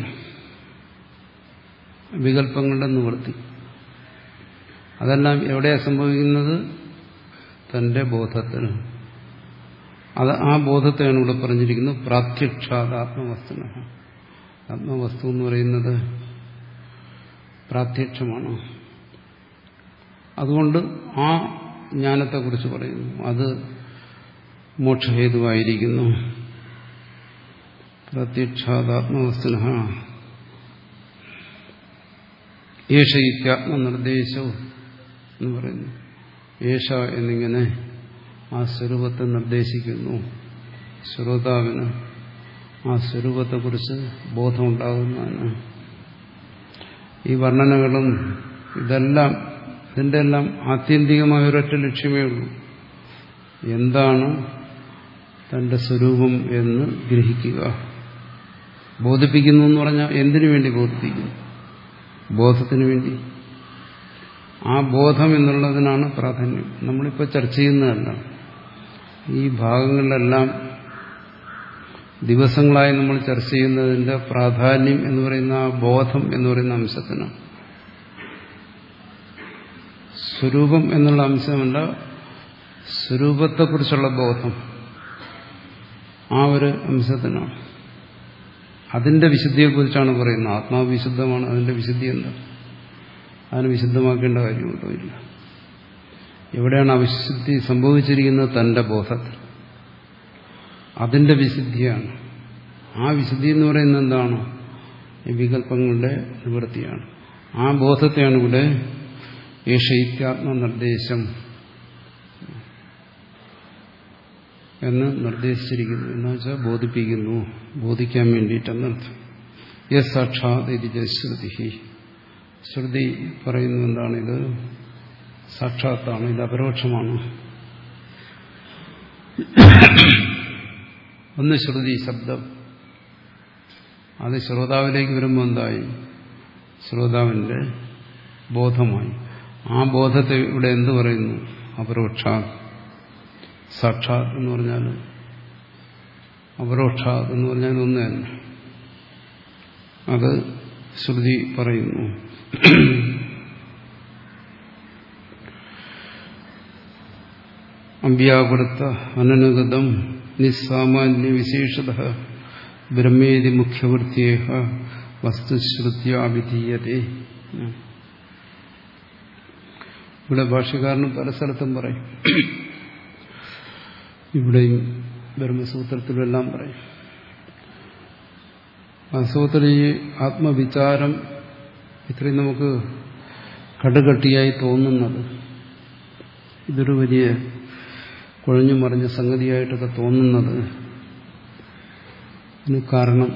[SPEAKER 1] വികല്പങ്ങളുടെ നിവൃത്തി. അതെല്ലാം എവിടെയാണ് സംഭവിക്കുന്നത്? തന്റെ ബോധത്തിൽ. അത് ആ ബോധത്തെയാണ് ഇവിടെ പറഞ്ഞിരിക്കുന്നത് പ്രാത്യക്ഷാത് ആത്മവസ്തുന. ആത്മവസ്തു എന്ന് പറയുന്നത് പ്രാത്യക്ഷമാണ്. അതുകൊണ്ട് ആ ജ്ഞാനത്തെക്കുറിച്ച് പറയുന്നു, അത് മോക്ഷഹേതുവായിരിക്കുന്നു. പ്രത്യക്ഷാത്മവസ്തുന ഏഷ ഇത്യാത്മനിർദ്ദേശവും എന്ന് പറയുന്നു. ഏഷ എന്നിങ്ങനെ ആ സ്വരൂപത്തെ നിർദ്ദേശിക്കുന്നു. ശ്രോതാവിന് ആ സ്വരൂപത്തെക്കുറിച്ച് ബോധമുണ്ടാകുന്നതിന് ഈ വർണ്ണനകളും ഇതെല്ലാം ഇതിൻ്റെ എല്ലാം ആത്യന്തികമായ ഒരൊറ്റ ലക്ഷ്യമേ ഉള്ളൂ. എന്താണ് തന്റെ സ്വരൂപം എന്ന് ഗ്രഹിക്കുക. ബോധിപ്പിക്കുന്നു എന്ന് പറഞ്ഞാൽ എന്തിനു വേണ്ടി ബോധിപ്പിക്കുന്നു? ബോധത്തിന് വേണ്ടി. ആ ബോധം എന്നുള്ളതിനാണ് പ്രാധാന്യം. നമ്മളിപ്പോൾ ചർച്ച ചെയ്യുന്നതല്ല, ഈ ഭാഗങ്ങളിലെല്ലാം ദിവസങ്ങളായി നമ്മൾ ചർച്ച ചെയ്യുന്നതിന്റെ പ്രാധാന്യം എന്ന് പറയുന്ന ആ ബോധം എന്ന് പറയുന്ന അംശത്തിനാണ്. സ്വരൂപം എന്നുള്ള അംശമല്ല, സ്വരൂപത്തെക്കുറിച്ചുള്ള ബോധം ആ ഒരു അംശത്തിനാണ്. അതിന്റെ വിശുദ്ധിയെക്കുറിച്ചാണ് പറയുന്നത്. ആത്മാവ് വിശുദ്ധമാണ്, അതിന്റെ വിശുദ്ധി എന്താ? അതിന് വിശുദ്ധമാക്കേണ്ട കാര്യമുണ്ടോ? ഇല്ല. എവിടെയാണ് അവിശുദ്ധി സംഭവിച്ചിരിക്കുന്നത്? തന്റെ ബോധത്തിൽ. അതിന്റെ വിശുദ്ധിയാണ്. ആ വിശുദ്ധി എന്ന് പറയുന്നത് എന്താണ്? ഈ വികല്പങ്ങളുടെ നിവൃത്തിയാണ്. ആ ബോധത്തെയാണ് ഇവിടെ ഏഷയിത്യാത്മനിർദ്ദേശം എന്ന് നിർദ്ദേശിച്ചിരിക്കുന്നു. എന്ന് വെച്ചാൽ ബോധിപ്പിക്കുന്നു, ബോധിക്കാൻ വേണ്ടിയിട്ടെന്നർത്ഥം. യസ് സാക്ഷാത് ഇത് ശ്രുതി. ശ്രുതി പറയുന്നത് എന്താണ്? ഇത് സാക്ഷാത്താണ്, ഇത് അപരോക്ഷമാണ്. ഒന്ന് ശ്രുതി ശബ്ദം, അത് ശ്രോതാവിലേക്ക് വരുമ്പോൾ എന്തായി? ശ്രോതാവിന്റെ ബോധമായി. ആ ബോധത്തെ ഇവിടെ എന്ത് പറയുന്നു? അപരോക്ഷ. സാക്ഷാത് എന്ന് പറഞ്ഞാൽ അപരോക്ഷ എന്ന് പറഞ്ഞാൽ ഒന്ന് തന്നെ. അത് ശ്രുതി പറയുന്നു. അമ്പ്യാകൃത അനനുഗതം നിസ്സാമാന്യ വിശേഷത ബ്രഹ്മേതി മുഖ്യവൃത്തിയേഹ വസ്തുശ്രുത്യ അവിധീയതേ. ഇവിടെ ഭാഷ്യകാരനും പല സ്ഥലത്തും പറയും, ഇവിടെയും ബ്രഹ്മസൂത്രത്തിലെല്ലാം പറയും. ആ സൂത്രത്തിൽ ഈ ആത്മവിചാരം ഇത്രയും നമുക്ക് കടുകട്ടിയായി തോന്നുന്നത്, ഇതൊരു വലിയ കുഴഞ്ഞു മറിഞ്ഞ സംഗതിയായിട്ടൊക്കെ തോന്നുന്നത് ഇതിന് കാരണം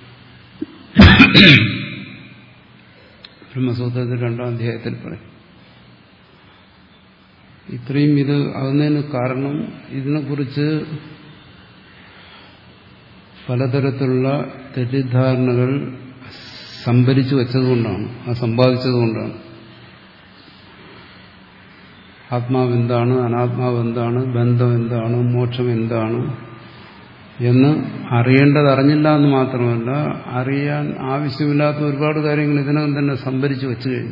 [SPEAKER 1] ബ്രഹ്മസൂത്രത്തിൽ രണ്ടാം അധ്യായത്തിൽ പറയും. ഇത്രയും ഇത് ആകുന്നതിന് കാരണം ഇതിനെക്കുറിച്ച് പലതരത്തിലുള്ള തെറ്റിദ്ധാരണകൾ സംഭരിച്ചു വെച്ചതുകൊണ്ടാണ്, ആ സമ്പാദിച്ചതുകൊണ്ടാണ്. ആത്മാവ് എന്താണ്, അനാത്മാവ് എന്താണ്, ബന്ധം എന്താണ്, മോക്ഷം എന്താണ് എന്ന് അറിയേണ്ടത് അറിഞ്ഞില്ല എന്ന് മാത്രമല്ല, അറിയാൻ ആവശ്യമില്ലാത്ത ഒരുപാട് കാര്യങ്ങൾ ഇതിനകം തന്നെ സംഭരിച്ചു വെച്ചു കഴിഞ്ഞു.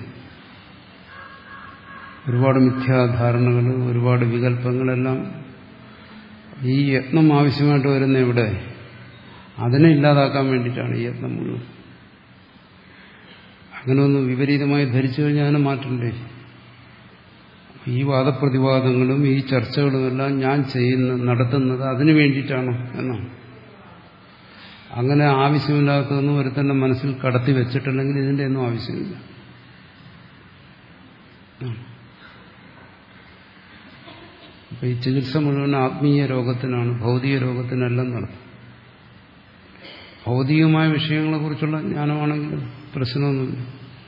[SPEAKER 1] ഒരുപാട് മിഥ്യാധാരണകൾ, ഒരുപാട് വികല്പങ്ങളെല്ലാം ഈ യത്നം ആവശ്യമായിട്ട് വരുന്ന ഇവിടെ അതിനെ ഇല്ലാതാക്കാൻ വേണ്ടിയിട്ടാണ് ഈ യത്നം മുഴുവൻ. അങ്ങനെ ഒന്ന് വിപരീതമായി ധരിച്ചു കഴിഞ്ഞാൽ അതിനെ മാറ്റണ്ടേ? ഈ വാദപ്രതിവാദങ്ങളും ഈ ചർച്ചകളുമെല്ലാം ഞാൻ ചെയ്യുന്ന നടത്തുന്നത് അതിനു വേണ്ടിയിട്ടാണ് എന്നാണ്. അങ്ങനെ ആവശ്യമില്ലാത്തതൊന്നും ഒരുത്തന്റെ മനസ്സിൽ കടത്തി വെച്ചിട്ടുണ്ടെങ്കിൽ ഇതിന്റെ ഒന്നും ആവശ്യമില്ല. അപ്പൊ ഈ ചികിത്സ മുഴുവൻ ആത്മീയ രോഗത്തിനാണ്, ഭൗതിക രോഗത്തിനെല്ലാം നടത്തും. ഭൗതികമായ വിഷയങ്ങളെ കുറിച്ചുള്ള ജ്ഞാനമാണെങ്കിൽ പ്രശ്നമൊന്നുമില്ല.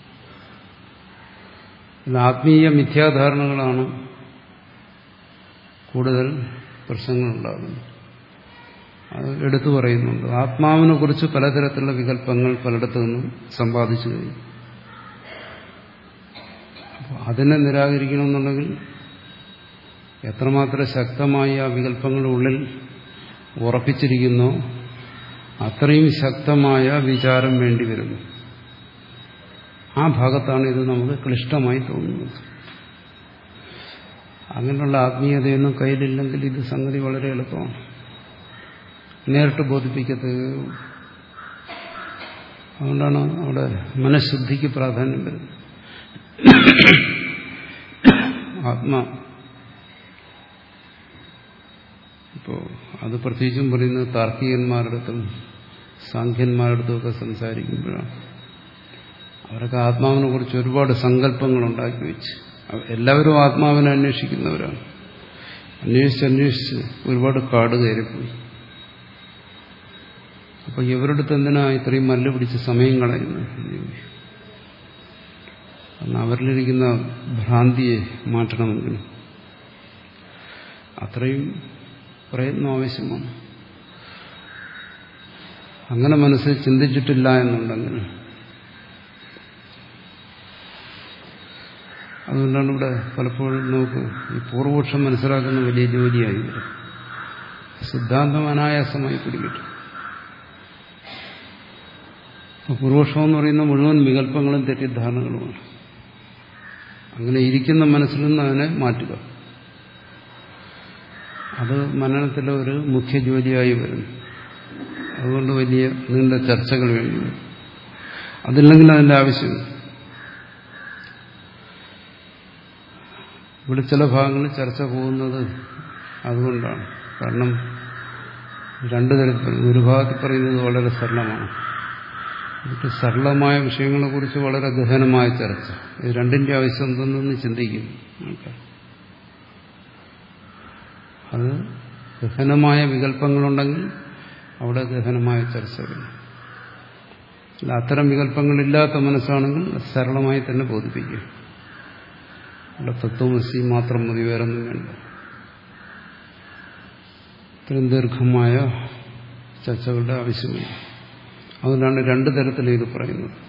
[SPEAKER 1] ആത്മീയ മിഥ്യാധാരണകളാണ് കൂടുതൽ പ്രശ്നങ്ങളുണ്ടാകുന്നത്. അത് എടുത്തു പറയുന്നുണ്ട്. ആത്മാവിനെ കുറിച്ച് പലതരത്തിലുള്ള വികല്പങ്ങൾ പലയിടത്തു നിന്നും സമ്പാദിച്ചു കഴിഞ്ഞു. അപ്പോൾ അതിനെ നിരാകരിക്കണമെന്നുണ്ടെങ്കിൽ എത്രമാത്രം ശക്തമായി ആ വികല്പങ്ങളുടെ ഉള്ളിൽ ഉറപ്പിച്ചിരിക്കുന്നോ അത്രയും ശക്തമായ വിചാരം വേണ്ടിവരുന്നു. ആ ഭാഗത്താണ് ഇത് നമുക്ക് ക്ലിഷ്ടമായി തോന്നുന്നത്. അങ്ങനെയുള്ള ആത്മീയതയൊന്നും കയ്യിലില്ലെങ്കിൽ ഇത് സംഗതി വളരെ എളുപ്പമാണ്, നേരിട്ട് ബോധിപ്പിക്കത്തത്. അതുകൊണ്ടാണ് അവിടെ മനഃശുദ്ധിക്ക് പ്രാധാന്യം വരുന്നത്. ആത്മാ ഇപ്പോ അത് പ്രത്യേകിച്ചും പറയുന്നത് താർക്കികന്മാരുടെ അടുത്തും സാഖ്യന്മാരുടെ അടുത്തുമൊക്കെ സംസാരിക്കുമ്പോഴാണ്. അവരൊക്കെ ആത്മാവിനെ കുറിച്ച് ഒരുപാട് സങ്കല്പങ്ങൾ ഉണ്ടാക്കി വെച്ച്, എല്ലാവരും ആത്മാവിനെ അന്വേഷിക്കുന്നവരാണ്. അന്വേഷിച്ച് അന്വേഷിച്ച് ഒരുപാട് കാട് കയറിപ്പോയി. അപ്പൊ ഇവരുടെ അടുത്ത് എന്തിനാ ഇത്രയും മല്ല് പിടിച്ച് സമയം കളയുന്നത്? കാരണം അവരിലിരിക്കുന്ന ഭ്രാന്തിയെ മാറ്റണമെങ്കിൽ അത്രയും പ്രയത്നം ആവശ്യമാണ്. അങ്ങനെ മനസ്സിൽ ചിന്തിച്ചിട്ടില്ല എന്നുണ്ടെങ്കിൽ, അതുകൊണ്ടാണ് ഇവിടെ പലപ്പോഴും നമുക്ക് ഈ പൂർവപക്ഷം മനസ്സിലാക്കുന്ന വലിയ ജോലിയായി വരും. സിദ്ധാന്തം അനായാസമായി പിടികിട്ടും. പൂർവപക്ഷം എന്ന് പറയുന്ന മുഴുവൻ വികല്പങ്ങളും തെറ്റിദ്ധാരണകളുമാണ്. അങ്ങനെ ഇരിക്കുന്ന മനസ്സിൽ നിന്ന് അതിനെ മാറ്റുക, അത് മനനത്തിലെ ഒരു മുഖ്യ ജോലിയായി വരും. അതുകൊണ്ട് വലിയ നീണ്ട ചർച്ചകൾ വേണ്ടി വരും. അതില്ലെങ്കിൽ അതിൻ്റെ ആവശ്യമില്ല. ഇവിടെ ചില ഭാഗങ്ങളിൽ ചർച്ച പോകുന്നത് അതുകൊണ്ടാണ്. കാരണം രണ്ടു തരത്തിൽ, ഒരു ഭാഗത്തിൽ പറയുന്നത് വളരെ സരളമാണ്, എന്നിട്ട് സരളമായ വിഷയങ്ങളെക്കുറിച്ച് വളരെ ഗഹനമായ ചർച്ച. ഇത് രണ്ടിൻ്റെ ആവശ്യം എന്തെന്ന് ചിന്തിക്കും ആൾക്കാർ. അത് ഗഹനമായ വികല്പങ്ങളുണ്ടെങ്കിൽ അവിടെ ഗഹനമായ ചർച്ച വേണം. അല്ല, അത്തരം വികല്പങ്ങളില്ലാത്ത മനസ്സാണെങ്കിൽ സരളമായി തന്നെ ബോധിപ്പിക്കും. അവിടെ തത്വമസി മാത്രം മതി, വേറൊന്നും വേണ്ട. ഇത്രയും ദീർഘമായ ചർച്ചകളുടെ ആവശ്യമില്ല. അതുകൊണ്ടാണ് രണ്ടു തരത്തിൽ ഇത് പറയുന്നത്.